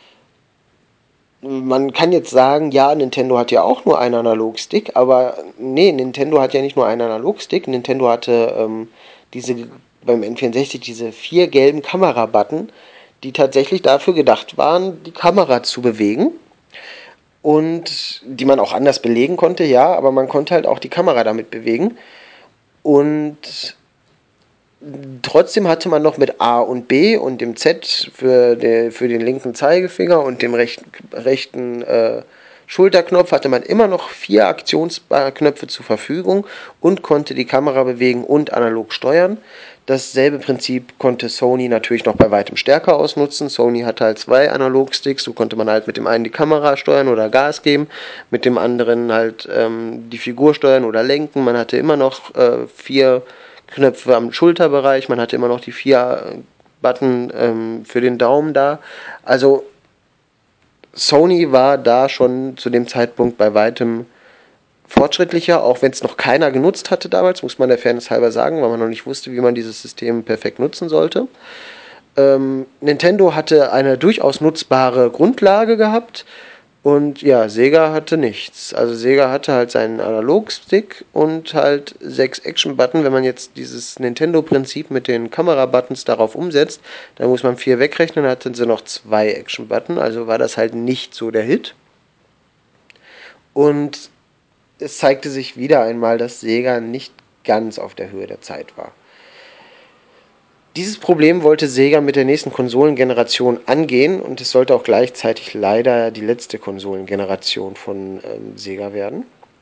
man kann jetzt sagen, ja, Nintendo hat ja auch nur einen Analogstick, aber nee, Nintendo hat ja nicht nur einen Analogstick. Nintendo hatte beim N64 diese 4 gelben Kamerabutton, die tatsächlich dafür gedacht waren, die Kamera zu bewegen. Und die man auch anders belegen konnte, ja, aber man konnte halt auch die Kamera damit bewegen. Und trotzdem hatte man noch mit A und B und dem Z für den linken Zeigefinger und dem rechten Schulterknopf hatte man immer noch 4 Aktionsknöpfe zur Verfügung und konnte die Kamera bewegen und analog steuern. Dasselbe Prinzip konnte Sony natürlich noch bei weitem stärker ausnutzen. Sony hatte halt 2 Analogsticks, so konnte man halt mit dem einen die Kamera steuern oder Gas geben, mit dem anderen halt die Figur steuern oder lenken. Man hatte immer noch 4 Knöpfe am Schulterbereich, man hatte immer noch die 4 Button für den Daumen da. Also Sony war da schon zu dem Zeitpunkt bei weitem fortschrittlicher, auch wenn es noch keiner genutzt hatte damals, muss man der Fairness halber sagen, weil man noch nicht wusste, wie man dieses System perfekt nutzen sollte. Nintendo hatte eine durchaus nutzbare Grundlage gehabt und ja, Sega hatte nichts. Also Sega hatte halt seinen Analogstick und halt 6 Action-Button. Wenn man jetzt dieses Nintendo-Prinzip mit den Kamera-Buttons darauf umsetzt, dann muss man 4 wegrechnen, dann hatten sie noch 2 Action-Button, also war das halt nicht so der Hit. Und es zeigte sich wieder einmal, dass Sega nicht ganz auf der Höhe der Zeit war. Dieses Problem wollte Sega mit der nächsten Konsolengeneration angehen und es sollte auch gleichzeitig leider die letzte Konsolengeneration von Sega werden.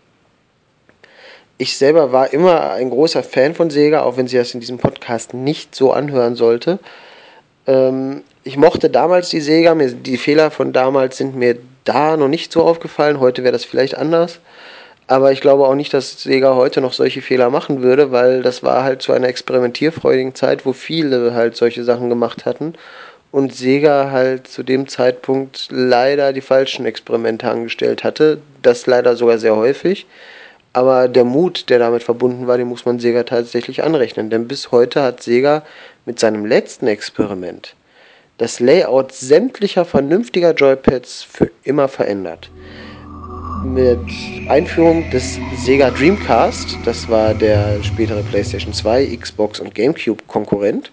Ich selber war immer ein großer Fan von Sega, auch wenn sie das in diesem Podcast nicht so anhören sollte. Ich mochte damals die Sega, die Fehler von damals sind mir da noch nicht so aufgefallen, heute wäre das vielleicht anders. Aber ich glaube auch nicht, dass Sega heute noch solche Fehler machen würde, weil das war halt zu einer experimentierfreudigen Zeit, wo viele halt solche Sachen gemacht hatten. Und Sega halt zu dem Zeitpunkt leider die falschen Experimente angestellt hatte. Das leider sogar sehr häufig. Aber der Mut, der damit verbunden war, den muss man Sega tatsächlich anrechnen. Denn bis heute hat Sega mit seinem letzten Experiment das Layout sämtlicher vernünftiger Joypads für immer verändert. Mit Einführung des Sega Dreamcast, das war der spätere PlayStation 2, Xbox und GameCube Konkurrent,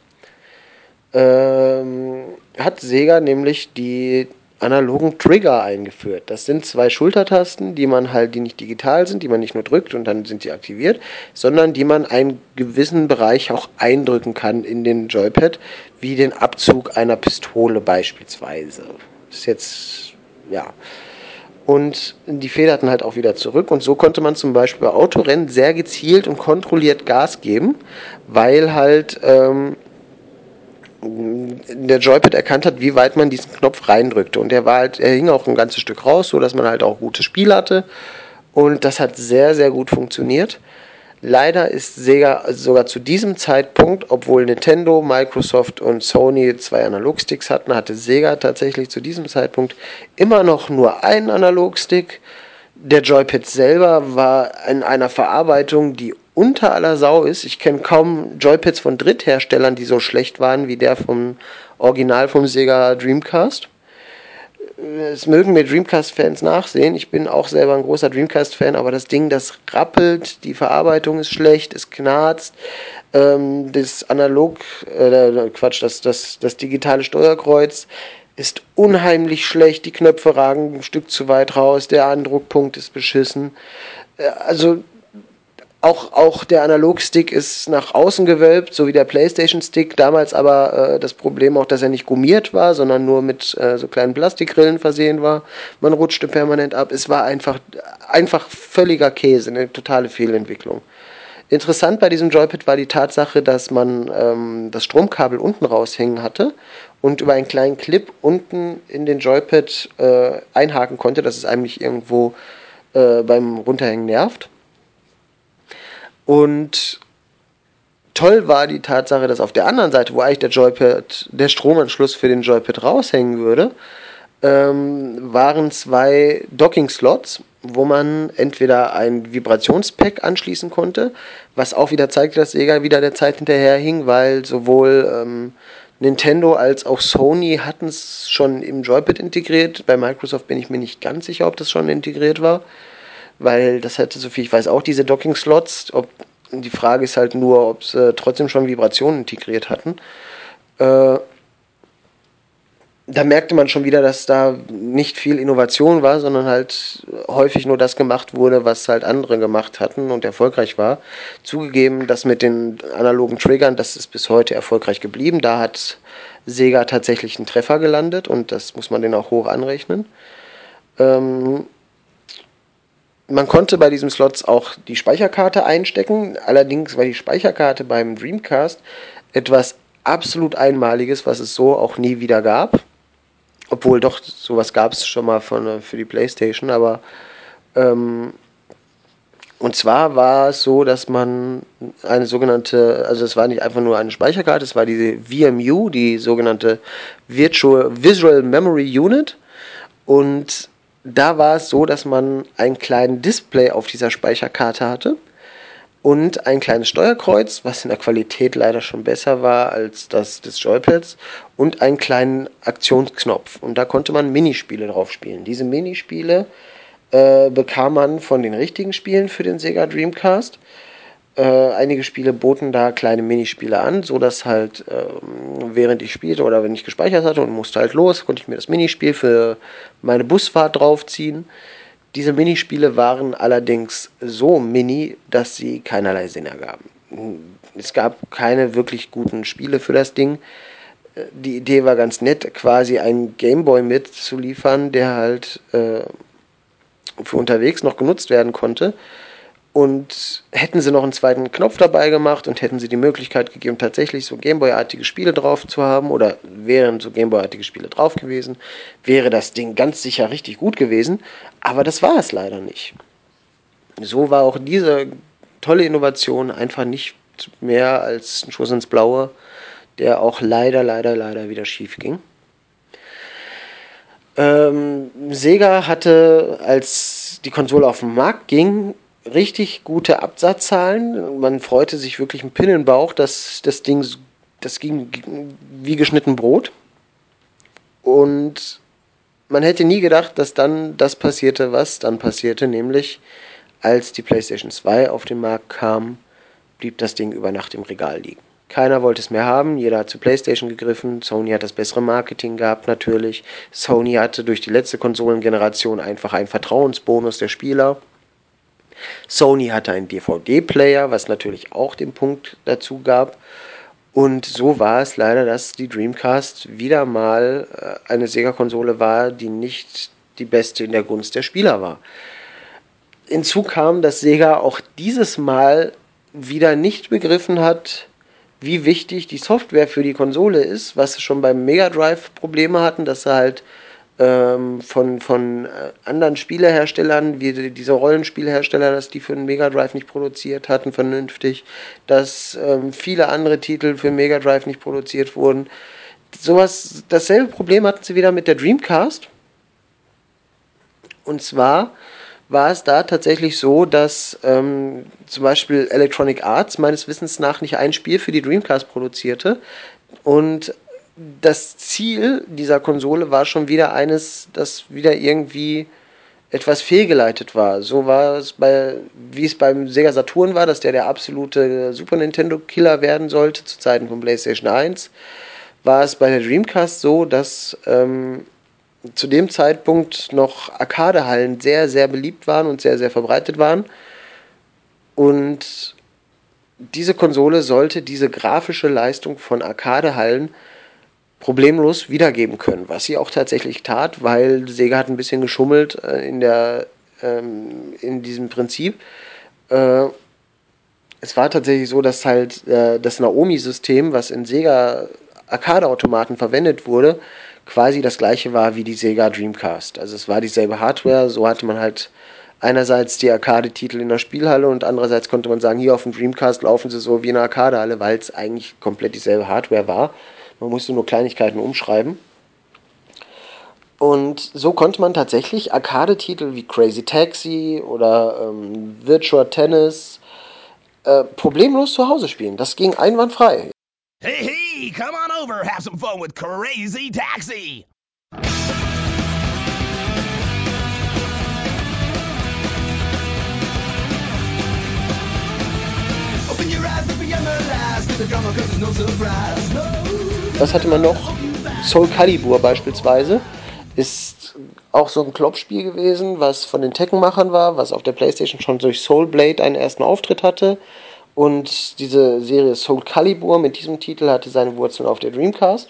hat Sega nämlich die analogen Trigger eingeführt. Das sind 2 Schultertasten, die nicht digital sind, die man nicht nur drückt und dann sind die aktiviert, sondern die man einen gewissen Bereich auch eindrücken kann in den Joypad, wie den Abzug einer Pistole beispielsweise. Das ist jetzt, ja. Und die federten halt auch wieder zurück. Und so konnte man zum Beispiel bei Autorennen sehr gezielt und kontrolliert Gas geben, weil halt der Joypad erkannt hat, wie weit man diesen Knopf reindrückte. Und er hing auch ein ganzes Stück raus, so dass man halt auch gutes Spiel hatte. Und das hat sehr, sehr gut funktioniert. Leider ist Sega sogar zu diesem Zeitpunkt, obwohl Nintendo, Microsoft und Sony 2 Analogsticks hatten, hatte Sega tatsächlich zu diesem Zeitpunkt immer noch nur einen Analogstick. Der Joypad selber war in einer Verarbeitung, die unter aller Sau ist. Ich kenne kaum Joypads von Drittherstellern, die so schlecht waren wie der vom Original vom Sega Dreamcast. Es mögen mir Dreamcast-Fans nachsehen. Ich bin auch selber ein großer Dreamcast-Fan, aber das Ding, das rappelt, die Verarbeitung ist schlecht, es knarzt, das das digitale Steuerkreuz ist unheimlich schlecht, die Knöpfe ragen ein Stück zu weit raus, der Andruckpunkt ist beschissen. Also auch der Analogstick ist nach außen gewölbt, so wie der PlayStation-Stick. Damals aber das Problem auch, dass er nicht gummiert war, sondern nur mit so kleinen Plastikrillen versehen war. Man rutschte permanent ab. Es war einfach völliger Käse, eine totale Fehlentwicklung. Interessant bei diesem Joypad war die Tatsache, dass man das Stromkabel unten raushängen hatte und über einen kleinen Clip unten in den Joypad einhaken konnte, dass es einem nicht irgendwo beim Runterhängen nervt. Und toll war die Tatsache, dass auf der anderen Seite, wo eigentlich der Stromanschluss für den Joypad raushängen würde, waren 2 Docking-Slots, wo man entweder ein Vibrationspack anschließen konnte, was auch wieder zeigte, dass Sega wieder der Zeit hinterherhing, weil sowohl Nintendo als auch Sony hatten es schon im Joypad integriert. Bei Microsoft bin ich mir nicht ganz sicher, ob das schon integriert war, weil das hätte, so viel ich weiß, auch diese Docking-Slots. Die Frage ist halt nur, ob sie trotzdem schon Vibrationen integriert hatten. Da merkte man schon wieder, dass da nicht viel Innovation war, sondern halt häufig nur das gemacht wurde, was halt andere gemacht hatten und erfolgreich war. Zugegeben, das mit den analogen Triggern, das ist bis heute erfolgreich geblieben. Da hat Sega tatsächlich einen Treffer gelandet und das muss man denen auch hoch anrechnen. Man konnte bei diesen Slots auch die Speicherkarte einstecken. Allerdings war die Speicherkarte beim Dreamcast etwas absolut Einmaliges, was es so auch nie wieder gab. Obwohl doch, sowas gab es schon mal für die PlayStation, aber und zwar war es so, dass man eine sogenannte, also es war nicht einfach nur eine Speicherkarte, es war diese VMU, die sogenannte Visual Memory Unit, und da war es so, dass man einen kleinen Display auf dieser Speicherkarte hatte und ein kleines Steuerkreuz, was in der Qualität leider schon besser war als das des Joypads, und einen kleinen Aktionsknopf. Und da konnte man Minispiele drauf spielen. Diese Minispiele bekam man von den richtigen Spielen für den Sega Dreamcast. Einige Spiele boten da kleine Minispiele an, so dass halt während ich spielte oder wenn ich gespeichert hatte und musste halt los, konnte ich mir das Minispiel für meine Busfahrt draufziehen. Diese Minispiele waren allerdings so mini, dass sie keinerlei Sinn ergaben. Es gab keine wirklich guten Spiele für das Ding. Die Idee war ganz nett, quasi einen Gameboy mitzuliefern, der halt für unterwegs noch genutzt werden konnte. Und hätten sie noch einen zweiten Knopf dabei gemacht und hätten sie die Möglichkeit gegeben, tatsächlich so Gameboy-artige Spiele drauf zu haben, oder wären so Gameboy-artige Spiele drauf gewesen, wäre das Ding ganz sicher richtig gut gewesen, aber das war es leider nicht. So war auch diese tolle Innovation einfach nicht mehr als ein Schuss ins Blaue, der auch leider wieder schief ging. Sega hatte, als die Konsole auf den Markt ging, richtig gute Absatzzahlen. Man freute sich wirklich einen Pin in den Bauch, dass das Ding, das ging wie geschnitten Brot. Und man hätte nie gedacht, dass dann das passierte, was dann passierte, nämlich als die PlayStation 2 auf den Markt kam, blieb das Ding über Nacht im Regal liegen. Keiner wollte es mehr haben, jeder hat zu PlayStation gegriffen, Sony hat das bessere Marketing gehabt natürlich, Sony hatte durch die letzte Konsolengeneration einfach einen Vertrauensbonus der Spieler, Sony hatte einen DVD-Player, was natürlich auch den Punkt dazu gab, und so war es leider, dass die Dreamcast wieder mal eine Sega-Konsole war, die nicht die beste in der Gunst der Spieler war. Hinzu kam, dass Sega auch dieses Mal wieder nicht begriffen hat, wie wichtig die Software für die Konsole ist, was sie schon beim Mega Drive Probleme hatten, dass sie halt von anderen Spieleherstellern, wie diese Rollenspielhersteller, dass die für den Mega Drive nicht produziert hatten vernünftig, dass viele andere Titel für den Mega Drive nicht produziert wurden. Dasselbe Problem hatten sie wieder mit der Dreamcast. Und zwar war es da tatsächlich so, dass zum Beispiel Electronic Arts meines Wissens nach nicht ein Spiel für die Dreamcast produzierte. Und das Ziel dieser Konsole war schon wieder eines, das wieder irgendwie etwas fehlgeleitet war. So war es wie es beim Sega Saturn war, dass der absolute Super Nintendo Killer werden sollte zu Zeiten von PlayStation 1. War es bei der Dreamcast so, dass zu dem Zeitpunkt noch Arcadehallen sehr beliebt waren und sehr verbreitet waren. Und diese Konsole sollte diese grafische Leistung von Arcadehallen problemlos wiedergeben können, was sie auch tatsächlich tat, weil Sega hat ein bisschen geschummelt in diesem Prinzip. Es war tatsächlich so, dass halt das Naomi-System, was in Sega Arcade-Automaten verwendet wurde, quasi das gleiche war wie die Sega Dreamcast. Also es war dieselbe Hardware, so hatte man halt einerseits die Arcade-Titel in der Spielhalle und andererseits konnte man sagen, hier auf dem Dreamcast laufen sie so wie in der Arcade-Halle, weil es eigentlich komplett dieselbe Hardware war. Man musste nur Kleinigkeiten umschreiben. Und so konnte man tatsächlich Arcade-Titel wie Crazy Taxi oder Virtua Tennis problemlos zu Hause spielen. Das ging einwandfrei. Hey, come on over, have some fun with Crazy Taxi! Was hatte man noch? Soul Calibur beispielsweise ist auch so ein Kloppspiel gewesen, was von den Tekken-Machern war, was auf der PlayStation schon durch Soul Blade einen ersten Auftritt hatte. Und diese Serie Soul Calibur mit diesem Titel hatte seine Wurzeln auf der Dreamcast.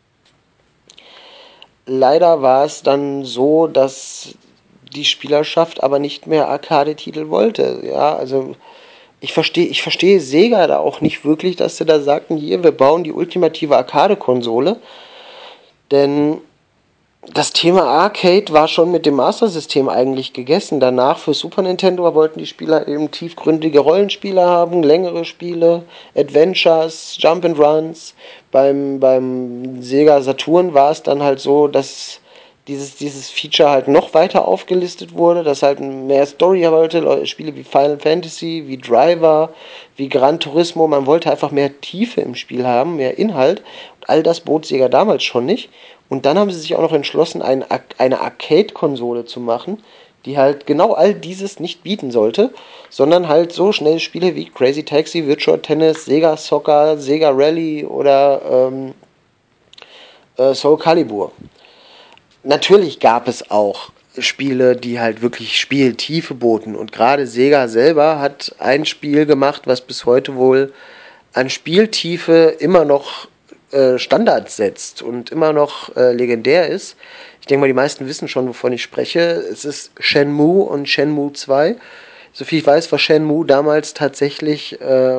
Leider war es dann so, dass die Spielerschaft aber nicht mehr Arcade-Titel wollte. Ja, also ich verstehe Sega da auch nicht wirklich, dass sie da sagten, hier, wir bauen die ultimative Arcade-Konsole. Denn das Thema Arcade war schon mit dem Master System eigentlich gegessen. Danach für Super Nintendo wollten die Spieler eben tiefgründige Rollenspiele haben, längere Spiele, Adventures, Jump'n'Runs. Beim Sega Saturn war es dann halt so, dass dieses Feature halt noch weiter aufgelistet wurde, dass halt mehr Story wollte, Spiele wie Final Fantasy, wie Driver, wie Gran Turismo, man wollte einfach mehr Tiefe im Spiel haben, mehr Inhalt. Und all das bot Sega damals schon nicht. Und dann haben sie sich auch noch entschlossen, eine Arcade-Konsole zu machen, die halt genau all dieses nicht bieten sollte, sondern halt so schnell Spiele wie Crazy Taxi, Virtua Tennis, Sega Soccer, Sega Rally oder Soul Calibur. Natürlich gab es auch Spiele, die halt wirklich Spieltiefe boten. Und gerade Sega selber hat ein Spiel gemacht, was bis heute wohl an Spieltiefe immer noch Standards setzt und immer noch legendär ist. Ich denke mal, die meisten wissen schon, wovon ich spreche. Es ist Shenmue und Shenmue 2. Soviel ich weiß, war Shenmue damals tatsächlich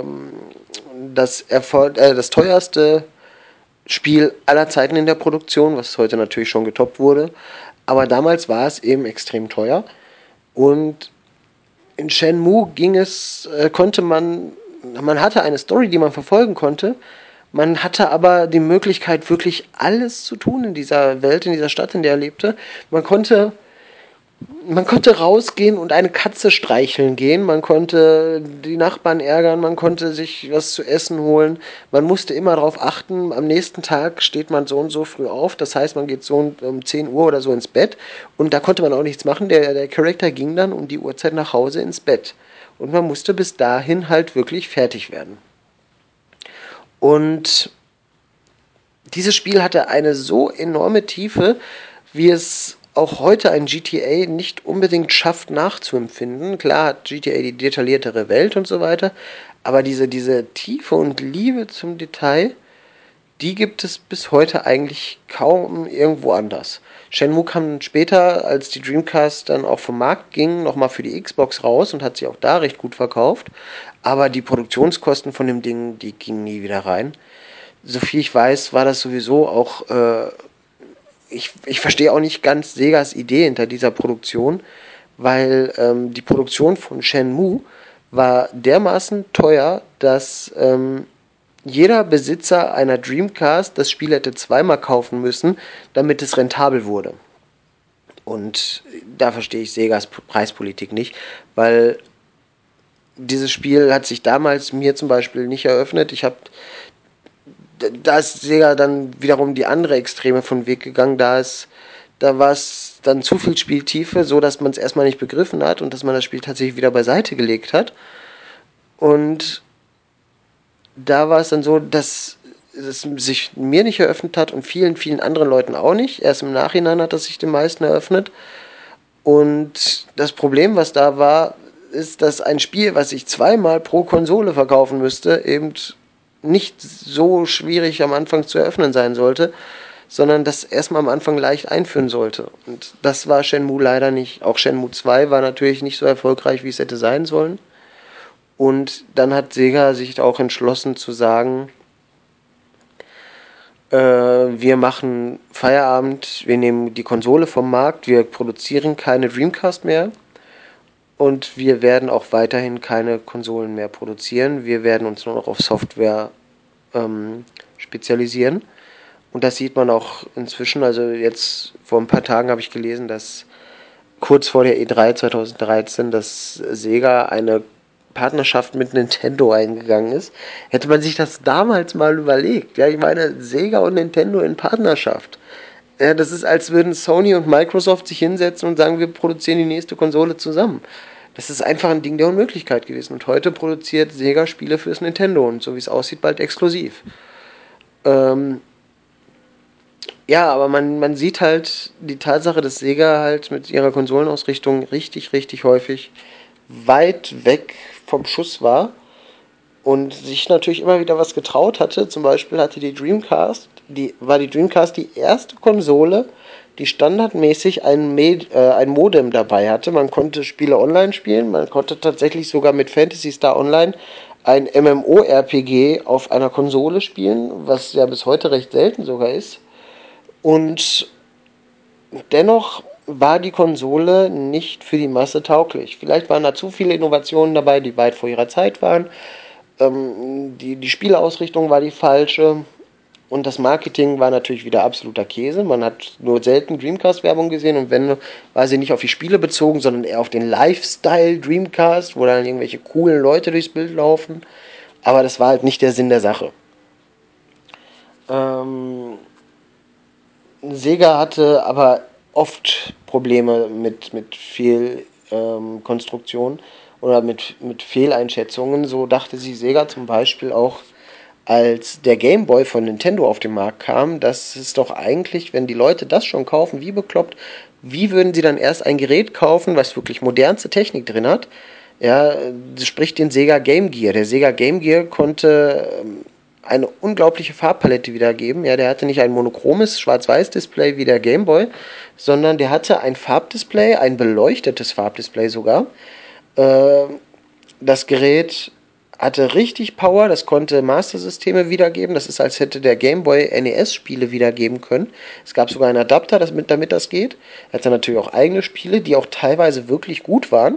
das teuerste Spiel aller Zeiten in der Produktion, was heute natürlich schon getoppt wurde. Aber damals war es eben extrem teuer. Und in Shenmue man hatte eine Story, die man verfolgen konnte. Man hatte aber die Möglichkeit, wirklich alles zu tun in dieser Welt, in dieser Stadt, in der er lebte. Man konnte rausgehen und eine Katze streicheln gehen, man konnte die Nachbarn ärgern, man konnte sich was zu essen holen. Man musste immer darauf achten, am nächsten Tag steht man so und so früh auf, das heißt, man geht so um 10 Uhr oder so ins Bett und da konnte man auch nichts machen. Der Charakter ging dann um die Uhrzeit nach Hause ins Bett und man musste bis dahin halt wirklich fertig werden. Und dieses Spiel hatte eine so enorme Tiefe, wie es auch heute ein GTA nicht unbedingt schafft nachzuempfinden. Klar hat GTA die detailliertere Welt und so weiter, aber diese Tiefe und Liebe zum Detail, die gibt es bis heute eigentlich kaum irgendwo anders. Shenmue kam später, als die Dreamcast dann auch vom Markt ging, nochmal für die Xbox raus und hat sich auch da recht gut verkauft, aber die Produktionskosten von dem Ding, die gingen nie wieder rein. Soviel ich weiß, war das sowieso auch ich verstehe auch nicht ganz Segas Idee hinter dieser Produktion, weil die Produktion von Shenmue war dermaßen teuer, dass jeder Besitzer einer Dreamcast das Spiel hätte zweimal kaufen müssen, damit es rentabel wurde. Und da verstehe ich Segas Preispolitik nicht, weil dieses Spiel hat sich damals mir zum Beispiel nicht eröffnet. Da ist Sega dann wiederum die andere Extreme von Weg gegangen. Da war es dann zu viel Spieltiefe, so dass man es erstmal nicht begriffen hat und dass man das Spiel tatsächlich wieder beiseite gelegt hat. Und da war es dann so, dass es sich mir nicht eröffnet hat und vielen, vielen anderen Leuten auch nicht. Erst im Nachhinein hat es sich den meisten eröffnet. Und das Problem, was da war, ist, dass ein Spiel, was ich zweimal pro Konsole verkaufen müsste, eben nicht so schwierig am Anfang zu eröffnen sein sollte, sondern das erstmal am Anfang leicht einführen sollte. Und das war Shenmue leider nicht. Auch Shenmue 2 war natürlich nicht so erfolgreich, wie es hätte sein sollen. Und dann hat Sega sich auch entschlossen zu sagen, wir machen Feierabend, wir nehmen die Konsole vom Markt, wir produzieren keine Dreamcast mehr und wir werden auch weiterhin keine Konsolen mehr produzieren. Wir werden uns nur noch auf Software spezialisieren. Und das sieht man auch inzwischen. Also jetzt vor ein paar Tagen habe ich gelesen, dass kurz vor der E3 2013 dass Sega eine Partnerschaft mit Nintendo eingegangen ist. Hätte man sich das damals mal überlegt. Ja, ich meine, Sega und Nintendo in Partnerschaft. Ja, das ist, als würden Sony und Microsoft sich hinsetzen und sagen, wir produzieren die nächste Konsole zusammen. Das ist einfach ein Ding der Unmöglichkeit gewesen. Und heute produziert Sega Spiele fürs Nintendo und so wie es aussieht, bald exklusiv. Ja, aber man sieht halt die Tatsache, dass Sega halt mit ihrer Konsolenausrichtung richtig, richtig häufig weit weg vom Schuss war und sich natürlich immer wieder was getraut hatte. Zum Beispiel hatte die Dreamcast die erste Konsole, die standardmäßig ein Modem dabei hatte. Man konnte Spiele online spielen, man konnte tatsächlich sogar mit Phantasy Star Online ein MMORPG auf einer Konsole spielen, was ja bis heute recht selten sogar ist. Und dennoch war die Konsole nicht für die Masse tauglich. Vielleicht waren da zu viele Innovationen dabei, die weit vor ihrer Zeit waren. Die Spielausrichtung war die falsche. Und das Marketing war natürlich wieder absoluter Käse. Man hat nur selten Dreamcast-Werbung gesehen und wenn, war sie nicht auf die Spiele bezogen, sondern eher auf den Lifestyle Dreamcast, wo dann irgendwelche coolen Leute durchs Bild laufen. Aber das war halt nicht der Sinn der Sache. Sega hatte aber oft Probleme mit Fehlkonstruktion oder mit Fehleinschätzungen. So dachte sich Sega zum Beispiel auch als der Game Boy von Nintendo auf den Markt kam, das ist doch eigentlich, wenn die Leute das schon kaufen, wie bekloppt, wie würden sie dann erst ein Gerät kaufen, was wirklich modernste Technik drin hat? Ja, sprich den Sega Game Gear. Der Sega Game Gear konnte eine unglaubliche Farbpalette wiedergeben. Ja, der hatte nicht ein monochromes Schwarz-Weiß-Display wie der Game Boy, sondern der hatte ein Farbdisplay, ein beleuchtetes Farbdisplay sogar. Das Gerät hatte richtig Power, das konnte Master-Systeme wiedergeben. Das ist, als hätte der Game Boy NES-Spiele wiedergeben können. Es gab sogar einen Adapter, damit das geht. Er hatte natürlich auch eigene Spiele, die auch teilweise wirklich gut waren.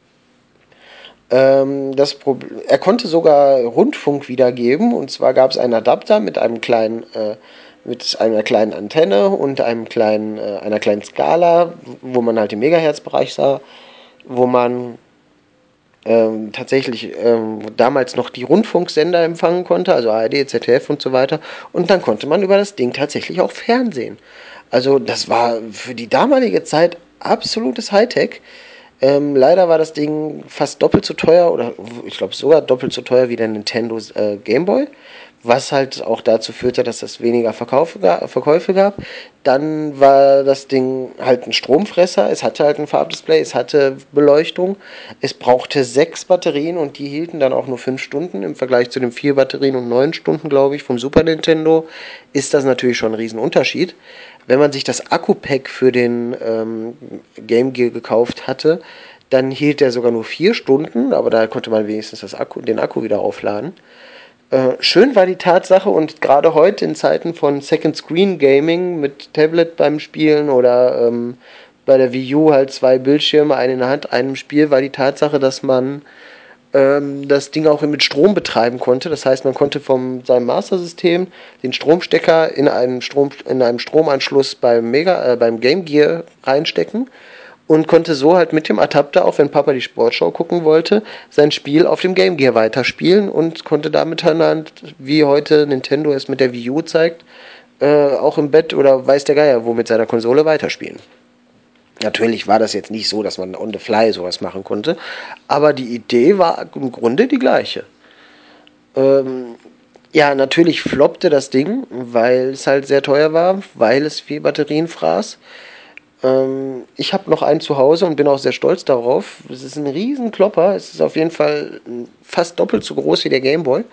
Er konnte sogar Rundfunk wiedergeben, und zwar gab es einen Adapter mit einer kleinen Antenne und einer kleinen Skala, wo man halt den Megahertz-Bereich sah, wo man tatsächlich damals noch die Rundfunksender empfangen konnte, also ARD, ZDF und so weiter, und dann konnte man über das Ding tatsächlich auch Fernsehen. Also das war für die damalige Zeit absolutes Hightech. Leider war das Ding fast doppelt so teuer, oder ich glaube sogar doppelt so teuer wie der Nintendo Game Boy, was halt auch dazu führte, dass es weniger Verkäufe gab. Dann war das Ding halt ein Stromfresser, es hatte halt ein Farbdisplay, es hatte Beleuchtung, es brauchte 6 Batterien und die hielten dann auch nur 5 Stunden. Im Vergleich zu den 4 Batterien und 9 Stunden, glaube ich, vom Super Nintendo ist das natürlich schon ein Riesenunterschied. Wenn man sich das Akku-Pack für den Game Gear gekauft hatte, dann hielt der sogar nur 4 Stunden, aber da konnte man wenigstens den Akku wieder aufladen. Schön war die Tatsache, und gerade heute in Zeiten von Second Screen Gaming mit Tablet beim Spielen oder bei der Wii U halt 2 Bildschirme, einen in der Hand, einem Spiel, war die Tatsache, dass man das Ding auch mit Strom betreiben konnte. Das heißt, man konnte von seinem Master-System den Stromstecker in einem Stromanschluss beim Game Gear reinstecken und konnte so halt mit dem Adapter, auch wenn Papa die Sportschau gucken wollte, sein Spiel auf dem Game Gear weiterspielen und konnte damit dann, wie heute Nintendo es mit der Wii U zeigt, auch im Bett oder weiß der Geier wo mit seiner Konsole weiterspielen. Natürlich war das jetzt nicht so, dass man on the fly sowas machen konnte, aber die Idee war im Grunde die gleiche. Ja, natürlich floppte das Ding, weil es halt sehr teuer war, weil es viel Batterien fraß. Ich habe noch einen zu Hause und bin auch sehr stolz darauf. Es ist ein riesen Klopper, es ist auf jeden Fall fast doppelt so groß wie der Game Boy.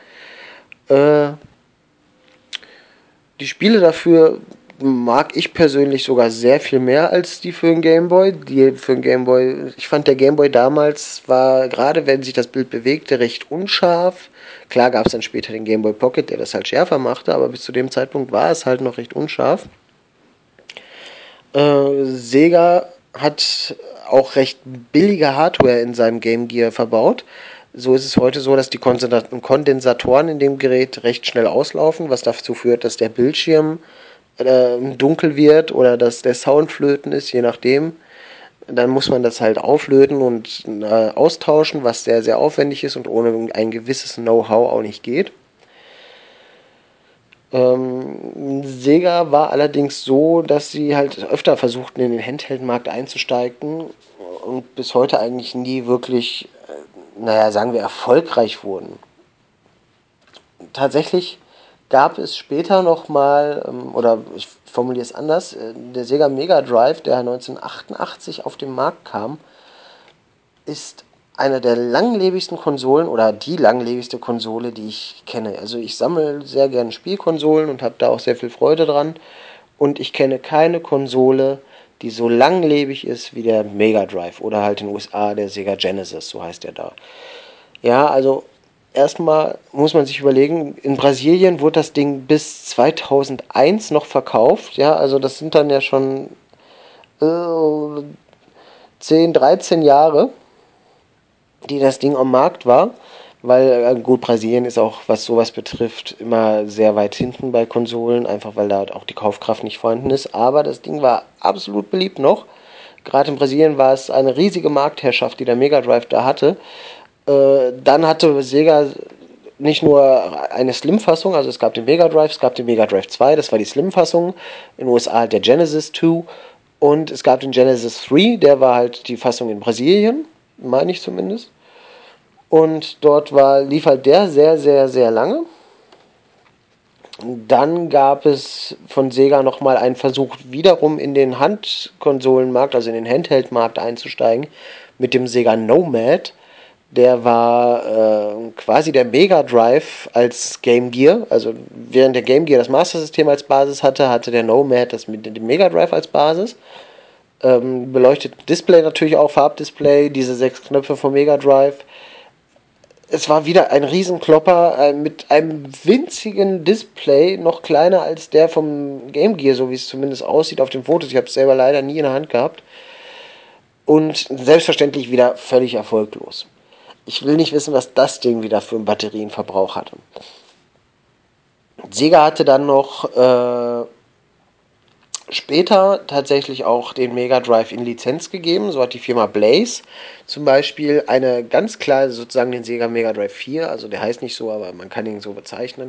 Die Spiele dafür mag ich persönlich sogar sehr viel mehr als die für den Game Boy. Ich fand der Game Boy damals war, gerade wenn sich das Bild bewegte, recht unscharf. Klar gab es dann später den Game Boy Pocket, der das halt schärfer machte, aber bis zu dem Zeitpunkt war es halt noch recht unscharf. Sega hat auch recht billige Hardware in seinem Game Gear verbaut. So ist es heute so, dass die Kondensatoren in dem Gerät recht schnell auslaufen, was dazu führt, dass der Bildschirm dunkel wird oder dass der Sound flöten ist, je nachdem. Dann muss man das halt auflöten und austauschen, was sehr, sehr aufwendig ist und ohne ein gewisses Know-how auch nicht geht. Sega war allerdings so, dass sie halt öfter versuchten, in den Handheld-Markt einzusteigen und bis heute eigentlich nie wirklich, sagen wir, erfolgreich wurden. Tatsächlich gab es später nochmal, oder ich formuliere es anders, der Sega Mega Drive, der 1988 auf den Markt kam, ist eine der langlebigsten Konsolen oder die langlebigste Konsole, die ich kenne. Also ich sammle sehr gerne Spielkonsolen und habe da auch sehr viel Freude dran. Und ich kenne keine Konsole, die so langlebig ist wie der Mega Drive oder halt in den USA der Sega Genesis, so heißt der da. Ja, also erstmal muss man sich überlegen, in Brasilien wurde das Ding bis 2001 noch verkauft. Ja, also das sind dann ja schon 10, 13 Jahre, die das Ding am Markt war, weil gut, Brasilien ist auch, was sowas betrifft, immer sehr weit hinten bei Konsolen, einfach weil da auch die Kaufkraft nicht vorhanden ist, aber das Ding war absolut beliebt noch. Gerade in Brasilien war es eine riesige Marktherrschaft, die der Mega Drive da hatte. Dann hatte Sega nicht nur eine Slim-Fassung, also es gab den Mega Drive, es gab den Mega Drive 2, das war die Slim-Fassung, in den USA halt der Genesis 2 und es gab den Genesis 3, der war halt die Fassung in Brasilien, meine ich zumindest. Und dort lief halt der sehr, sehr, sehr lange. Dann gab es von Sega nochmal einen Versuch, wiederum in den Handkonsolenmarkt, also in den Handheld-Markt einzusteigen, mit dem Sega Nomad. Der war quasi der Mega Drive als Game Gear. Also während der Game Gear das Master System als Basis hatte, hatte der Nomad das mit dem Mega Drive als Basis. Beleuchtetes Display natürlich auch, Farbdisplay, diese 6 Knöpfe vom Mega Drive. Es war wieder ein Riesenklopper mit einem winzigen Display, noch kleiner als der vom Game Gear, so wie es zumindest aussieht auf den Fotos. Ich habe es selber leider nie in der Hand gehabt. Und selbstverständlich wieder völlig erfolglos. Ich will nicht wissen, was das Ding wieder für einen Batterienverbrauch hatte. Sega hatte dann noch später tatsächlich auch den Mega Drive in Lizenz gegeben. So hat die Firma Blaze zum Beispiel eine ganz kleine, sozusagen den Sega Mega Drive 4, also der heißt nicht so, aber man kann ihn so bezeichnen,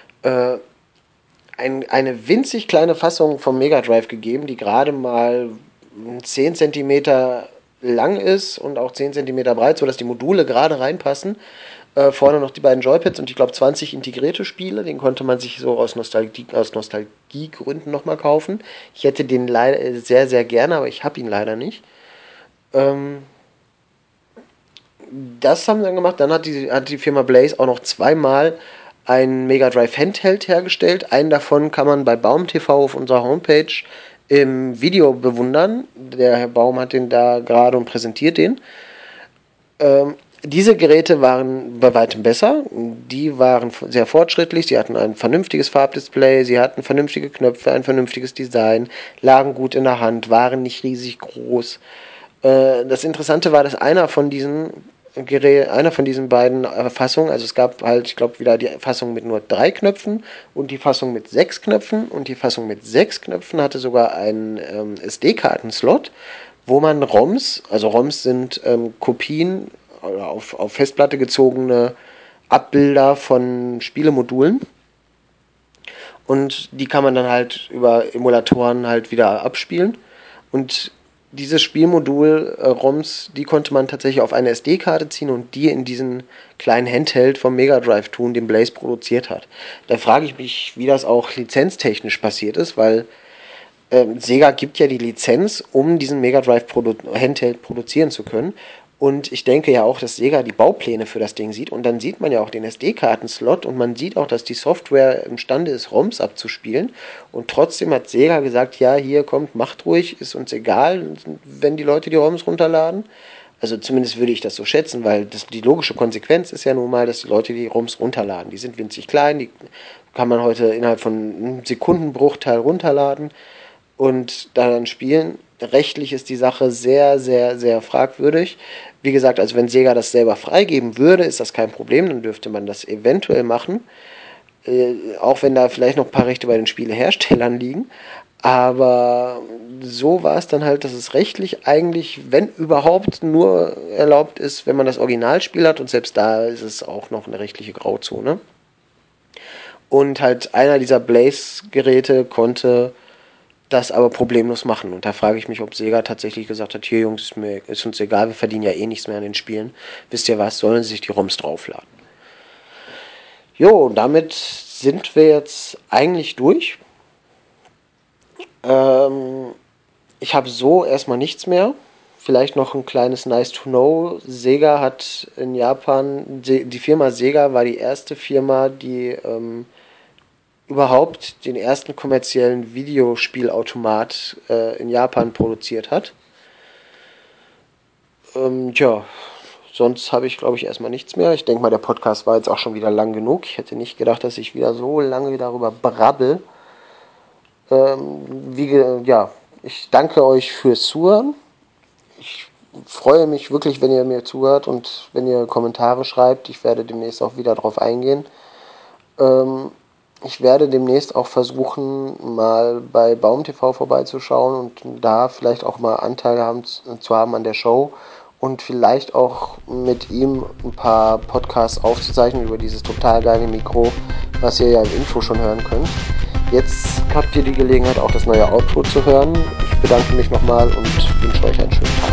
eine winzig kleine Fassung vom Mega Drive gegeben, die gerade mal 10 cm lang ist und auch 10 cm breit, sodass die Module gerade reinpassen. Vorne noch die beiden Joypads und ich glaube 20 integrierte Spiele. Den konnte man sich so aus Nostalgiegründen nochmal kaufen. Ich hätte den leider sehr, sehr gerne, aber ich habe ihn leider nicht. Das haben sie dann gemacht. Dann hat die Firma Blaze auch noch zweimal einen Mega Drive Handheld hergestellt. Einen davon kann man bei Baum TV auf unserer Homepage im Video bewundern. Der Herr Baum hat den da gerade und präsentiert den. Diese Geräte waren bei weitem besser. Die waren sehr fortschrittlich. Sie hatten ein vernünftiges Farbdisplay, sie hatten vernünftige Knöpfe, ein vernünftiges Design, lagen gut in der Hand, waren nicht riesig groß. Das Interessante war, dass einer von diesen beiden Fassungen, also es gab halt, ich glaube, wieder die Fassung mit nur 3 Knöpfen und die Fassung mit 6 Knöpfen, und die Fassung mit 6 Knöpfen hatte sogar einen SD-Karten-Slot, wo man ROMs, also ROMs sind Kopien oder auf Festplatte gezogene Abbilder von Spielemodulen, und die kann man dann halt über Emulatoren halt wieder abspielen, und dieses Spielmodul ROMs, die konnte man tatsächlich auf eine SD-Karte ziehen und die in diesen kleinen Handheld vom Mega Drive tun, den Blaze produziert hat. Da frage ich mich, wie das auch lizenztechnisch passiert ist, weil Sega gibt ja die Lizenz, um diesen Mega Drive Handheld produzieren zu können. Und ich denke ja auch, dass Sega die Baupläne für das Ding sieht. Und dann sieht man ja auch den SD-Karten-Slot und man sieht auch, dass die Software imstande ist, ROMs abzuspielen. Und trotzdem hat Sega gesagt, ja, hier kommt, macht ruhig, ist uns egal, wenn die Leute die ROMs runterladen. Also zumindest würde ich das so schätzen, weil die logische Konsequenz ist ja nun mal, dass die Leute die ROMs runterladen. Die sind winzig klein, die kann man heute innerhalb von einem Sekundenbruchteil runterladen und dann spielen. Rechtlich ist die Sache sehr, sehr, sehr fragwürdig. Wie gesagt, also wenn Sega das selber freigeben würde, ist das kein Problem, dann dürfte man das eventuell machen. Auch wenn da vielleicht noch ein paar Rechte bei den Spieleherstellern liegen. Aber so war es dann halt, dass es rechtlich eigentlich, wenn überhaupt, nur erlaubt ist, wenn man das Originalspiel hat. Und selbst da ist es auch noch eine rechtliche Grauzone. Und halt einer dieser Blaze-Geräte konnte das aber problemlos machen. Und da frage ich mich, ob Sega tatsächlich gesagt hat, hier Jungs, ist uns egal, wir verdienen ja eh nichts mehr an den Spielen. Wisst ihr was, sollen sie sich die ROMs draufladen. Jo, damit sind wir jetzt eigentlich durch. Ich habe so erstmal nichts mehr. Vielleicht noch ein kleines Nice to Know. Sega hat in Japan, die Firma Sega war die erste Firma, die überhaupt den ersten kommerziellen Videospielautomat in Japan produziert hat. Sonst habe ich, glaube ich, erstmal nichts mehr. Ich denke mal, der Podcast war jetzt auch schon wieder lang genug. Ich hätte nicht gedacht, dass ich wieder so lange darüber brabbel. Ich danke euch fürs Zuhören. Ich freue mich wirklich, wenn ihr mir zuhört und wenn ihr Kommentare schreibt. Ich werde demnächst auch wieder drauf eingehen. Ich werde demnächst auch versuchen, mal bei Baum TV vorbeizuschauen und da vielleicht auch mal Anteile zu haben an der Show und vielleicht auch mit ihm ein paar Podcasts aufzuzeichnen über dieses total geile Mikro, was ihr ja im Intro schon hören könnt. Jetzt habt ihr die Gelegenheit, auch das neue Outro zu hören. Ich bedanke mich nochmal und wünsche euch einen schönen Tag.